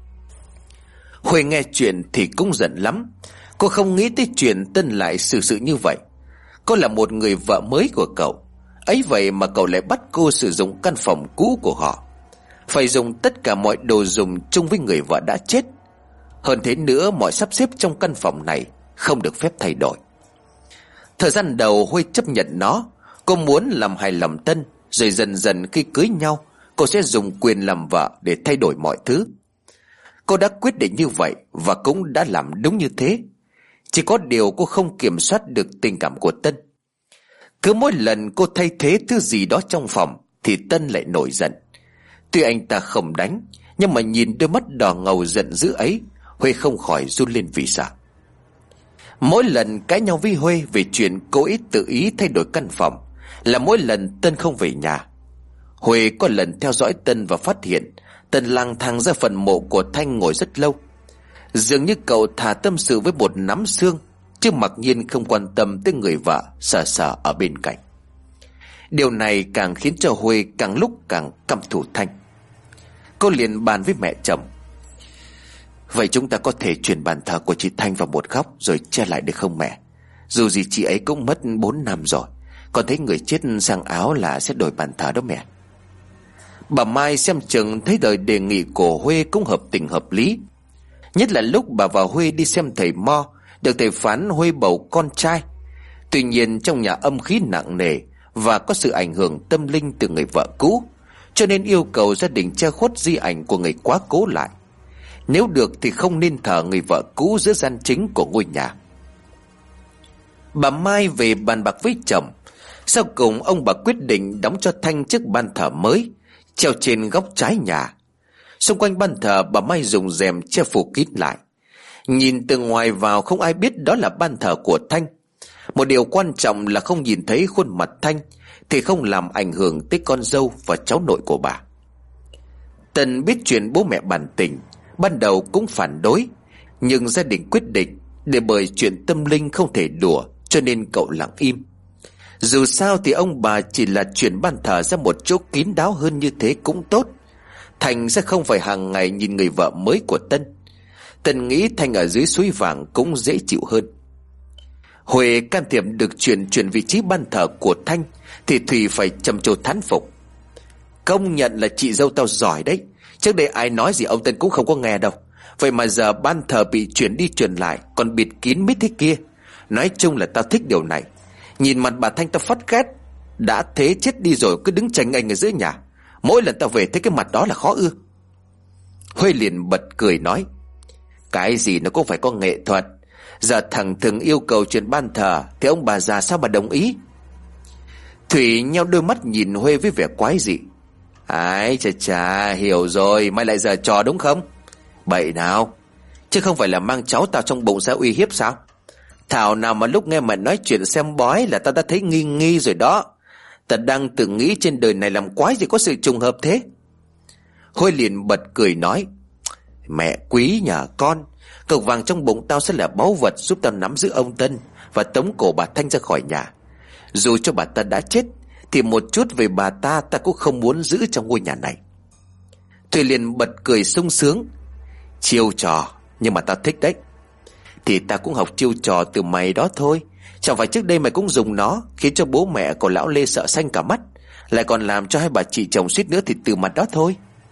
S2: Huệ nghe chuyện thì cũng giận lắm. Cô không nghĩ tới chuyện Tân lại xử sự như vậy. Cô là một người vợ mới của cậu, ấy vậy mà cậu lại bắt cô sử dụng căn phòng cũ của họ, phải dùng tất cả mọi đồ dùng chung với người vợ đã chết. Hơn thế nữa, mọi sắp xếp trong căn phòng này không được phép thay đổi. Thời gian đầu Huệ chấp nhận nó. Cô muốn làm hài lòng Tân, rồi dần dần khi cưới nhau, cô sẽ dùng quyền làm vợ để thay đổi mọi thứ. Cô đã quyết định như vậy và cũng đã làm đúng như thế. Chỉ có điều cô không kiểm soát được tình cảm của Tân. Cứ mỗi lần cô thay thế thứ gì đó trong phòng thì Tân lại nổi giận. Tuy anh ta không đánh, nhưng mà nhìn đôi mắt đỏ ngầu giận dữ ấy, Huệ không khỏi run lên vì sợ. Mỗi lần cãi nhau với Huệ về chuyện cô ấy tự ý thay đổi căn phòng là mỗi lần Tân không về nhà. Huệ có lần theo dõi Tân và phát hiện Tân lang thang ra phần mộ của Thanh ngồi rất lâu. Dường như cậu thà tâm sự với một nắm xương, chứ mặc nhiên không quan tâm tới người vợ sờ sờ ở bên cạnh. Điều này càng khiến cho Huệ càng lúc càng căm thù Thanh. Cô liền bàn với mẹ chồng: vậy chúng ta có thể chuyển bàn thờ của chị Thanh vào một góc rồi che lại được không mẹ? Dù gì chị ấy cũng mất 4 năm rồi, còn thấy người chết sang áo là sẽ đổi bàn thờ đó mẹ. Bà Mai xem chừng thấy lời đề nghị của Huệ cũng hợp tình hợp lý. Nhất là lúc bà và Huệ đi xem thầy Mo, được thầy phán Huệ bầu con trai. Tuy nhiên trong nhà âm khí nặng nề và có sự ảnh hưởng tâm linh từ người vợ cũ, cho nên yêu cầu gia đình che khuất di ảnh của người quá cố lại. Nếu được thì không nên thờ người vợ cũ giữa gian chính của ngôi nhà. Bà Mai về bàn bạc với chồng. Sau cùng ông bà quyết định đóng cho Thanh chiếc ban thờ mới, treo trên góc trái nhà. Xung quanh ban thờ bà Mai dùng rèm che phủ kín lại. Nhìn từ ngoài vào không ai biết đó là ban thờ của Thanh. Một điều quan trọng là không nhìn thấy khuôn mặt Thanh thì không làm ảnh hưởng tới con dâu và cháu nội của bà. Tần biết chuyện bố mẹ bàn tình, ban đầu cũng phản đối, nhưng gia đình quyết định để bởi chuyện tâm linh không thể đùa, cho nên cậu lặng im. Dù sao thì ông bà chỉ là chuyển ban thờ ra một chỗ kín đáo hơn như thế cũng tốt. Thành sẽ không phải hàng ngày nhìn người vợ mới của Tân. Tân nghĩ Thanh ở dưới suối vàng cũng dễ chịu hơn. Huệ can thiệp được chuyển vị trí ban thờ của Thanh thì Thùy phải trầm trồ thán phục. Công nhận là chị dâu tao giỏi đấy. Trước đây ai nói gì ông Tân cũng không có nghe đâu. Vậy mà giờ ban thờ bị chuyển đi chuyển lại, còn bịt kín mít thế kia. Nói chung là tao thích điều này. Nhìn mặt bà Thanh tao phát ghét. Đã thế chết đi rồi cứ đứng chảnh ảnh ở giữa nhà. Mỗi lần tao về thấy cái mặt đó là khó ưa. Huệ liền bật cười nói: cái gì nó cũng phải có nghệ thuật. Giờ thằng Thừng yêu cầu chuyển ban thờ thì ông bà già sao mà đồng ý? Thủy nheo đôi mắt nhìn Huệ với vẻ quái dị. Ái chà chà, hiểu rồi, mày lại giở trò đúng không? Bậy nào, chứ không phải là mang cháu tao trong bụng ra uy hiếp sao? Thảo nào mà lúc nghe mày nói chuyện xem bói là tao đã thấy nghi nghi rồi đó. Ta đang tự nghĩ trên đời này làm quái gì có sự trùng hợp thế. Huệ liền bật cười nói: mẹ quý nhà con, cọc vàng trong bụng tao sẽ là báu vật giúp tao nắm giữ ông Tân và tống cổ bà Thanh ra khỏi nhà. Dù cho bà ta đã chết thì một chút về bà ta cũng không muốn giữ trong ngôi nhà này. Thùy liền bật cười sung sướng. Chiêu trò, nhưng mà tao thích đấy. Thì tao cũng học chiêu trò từ mày đó thôi. Chẳng phải trước đây mày cũng dùng nó khiến cho bố mẹ của lão Lê sợ xanh cả mắt, lại còn làm cho hai bà chị chồng suýt nữa thì từ mặt đó thôi.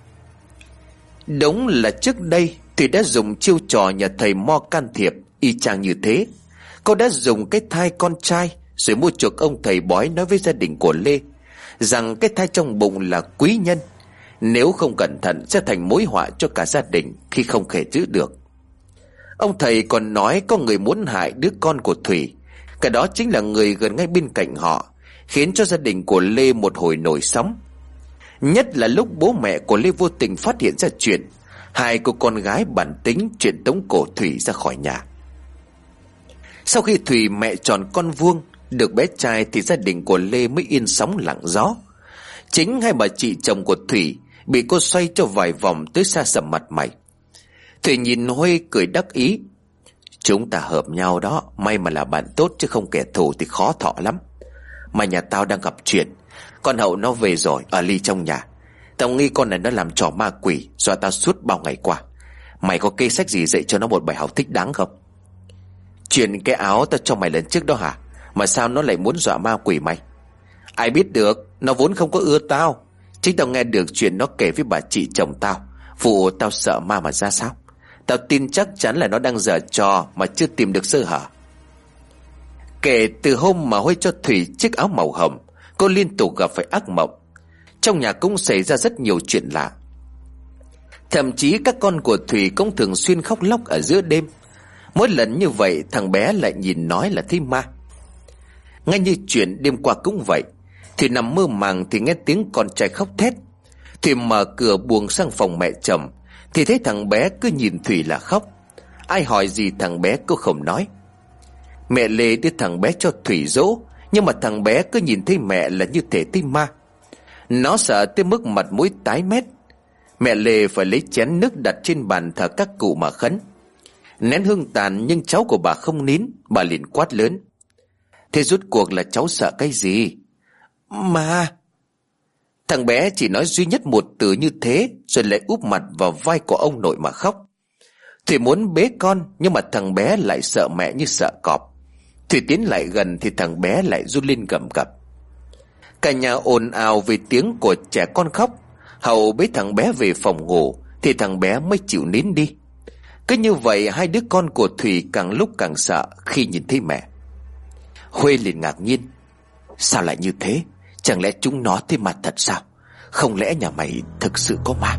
S2: Đúng là trước đây Thủy đã dùng chiêu trò nhờ thầy Mo can thiệp y chang như thế. Cô đã dùng cái thai con trai rồi mua chuộc ông thầy bói nói với gia đình của Lê rằng cái thai trong bụng là quý nhân, nếu không cẩn thận sẽ thành mối họa cho cả gia đình khi không thể giữ được. Ông thầy còn nói có người muốn hại đứa con của Thủy, cái đó chính là người gần ngay bên cạnh họ, khiến cho gia đình của Lê một hồi nổi sóng. Nhất là lúc bố mẹ của Lê vô tình phát hiện ra chuyện hai cô con gái bản tính chuyện tống cổ Thủy ra khỏi nhà. Sau khi Thủy mẹ tròn con vuông được bé trai thì gia đình của Lê mới yên sóng lặng gió. Chính hai bà chị chồng của Thủy bị cô xoay cho vài vòng tới xa sầm mặt mày. Thủy nhìn Huê cười đắc ý. Chúng ta hợp nhau đó, may mà là bạn tốt chứ không kẻ thù thì khó thọ lắm. Mà nhà tao đang gặp chuyện, con Hậu nó về rồi, ở ly trong nhà. Tao nghi con này nó làm trò ma quỷ dọa tao suốt bao ngày qua. Mày có kế sách gì dạy cho nó một bài học thích đáng không? Chuyện cái áo tao cho mày lần trước đó hả? Mà sao nó lại muốn dọa ma quỷ mày? Ai biết được, nó vốn không có ưa tao. Chính tao nghe được chuyện nó kể với bà chị chồng tao, vụ tao sợ ma mà ra sao. Tao tin chắc chắn là nó đang giở trò mà chưa tìm được sơ hở. Kể từ hôm mà Huê cho Thủy chiếc áo màu hồng, cô liên tục gặp phải ác mộng. Trong nhà cũng xảy ra rất nhiều chuyện lạ. Thậm chí các con của Thủy cũng thường xuyên khóc lóc ở giữa đêm. Mỗi lần như vậy thằng bé lại nhìn nói là thấy ma. Ngay như chuyện đêm qua cũng vậy. Thủy nằm mơ màng thì nghe tiếng con trai khóc thét. Thủy mở cửa buồng sang phòng mẹ chồng thì thấy thằng bé cứ nhìn Thủy là khóc. Ai hỏi gì thằng bé cũng không nói. Mẹ Lê đưa thằng bé cho Thủy dỗ, nhưng mà thằng bé cứ nhìn thấy mẹ là như thể thấy ma. Nó sợ tới mức mặt mũi tái mét. Mẹ Lê phải lấy chén nước đặt trên bàn thờ các cụ mà khấn. Nén hương tàn nhưng cháu của bà không nín. Bà liền quát lớn. Thế rốt cuộc là cháu sợ cái gì? Ma. Thằng bé chỉ nói duy nhất một từ như thế, rồi lại úp mặt vào vai của ông nội mà khóc. Thủy muốn bế con, nhưng mà thằng bé lại sợ mẹ như sợ cọp. Thủy tiến lại gần thì thằng bé lại run lên gầm gập. Cả nhà ồn ào vì tiếng của trẻ con khóc. Hậu bế thằng bé về phòng ngủ thì thằng bé mới chịu nín đi. Cứ như vậy hai đứa con của Thủy càng lúc càng sợ khi nhìn thấy mẹ. Huê liền ngạc nhiên. Sao lại như thế? Chẳng lẽ chúng nó thấy mặt thật sao? Không lẽ nhà mày thực sự có ma?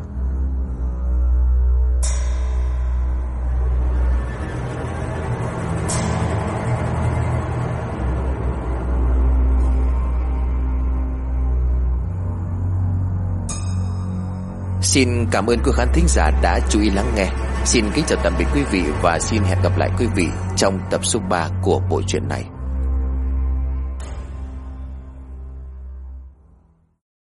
S2: Xin cảm ơn quý khán thính giả đã chú ý lắng nghe. Xin kính chào tạm biệt quý vị và xin hẹn gặp lại quý vị trong tập số 3 của bộ truyện này.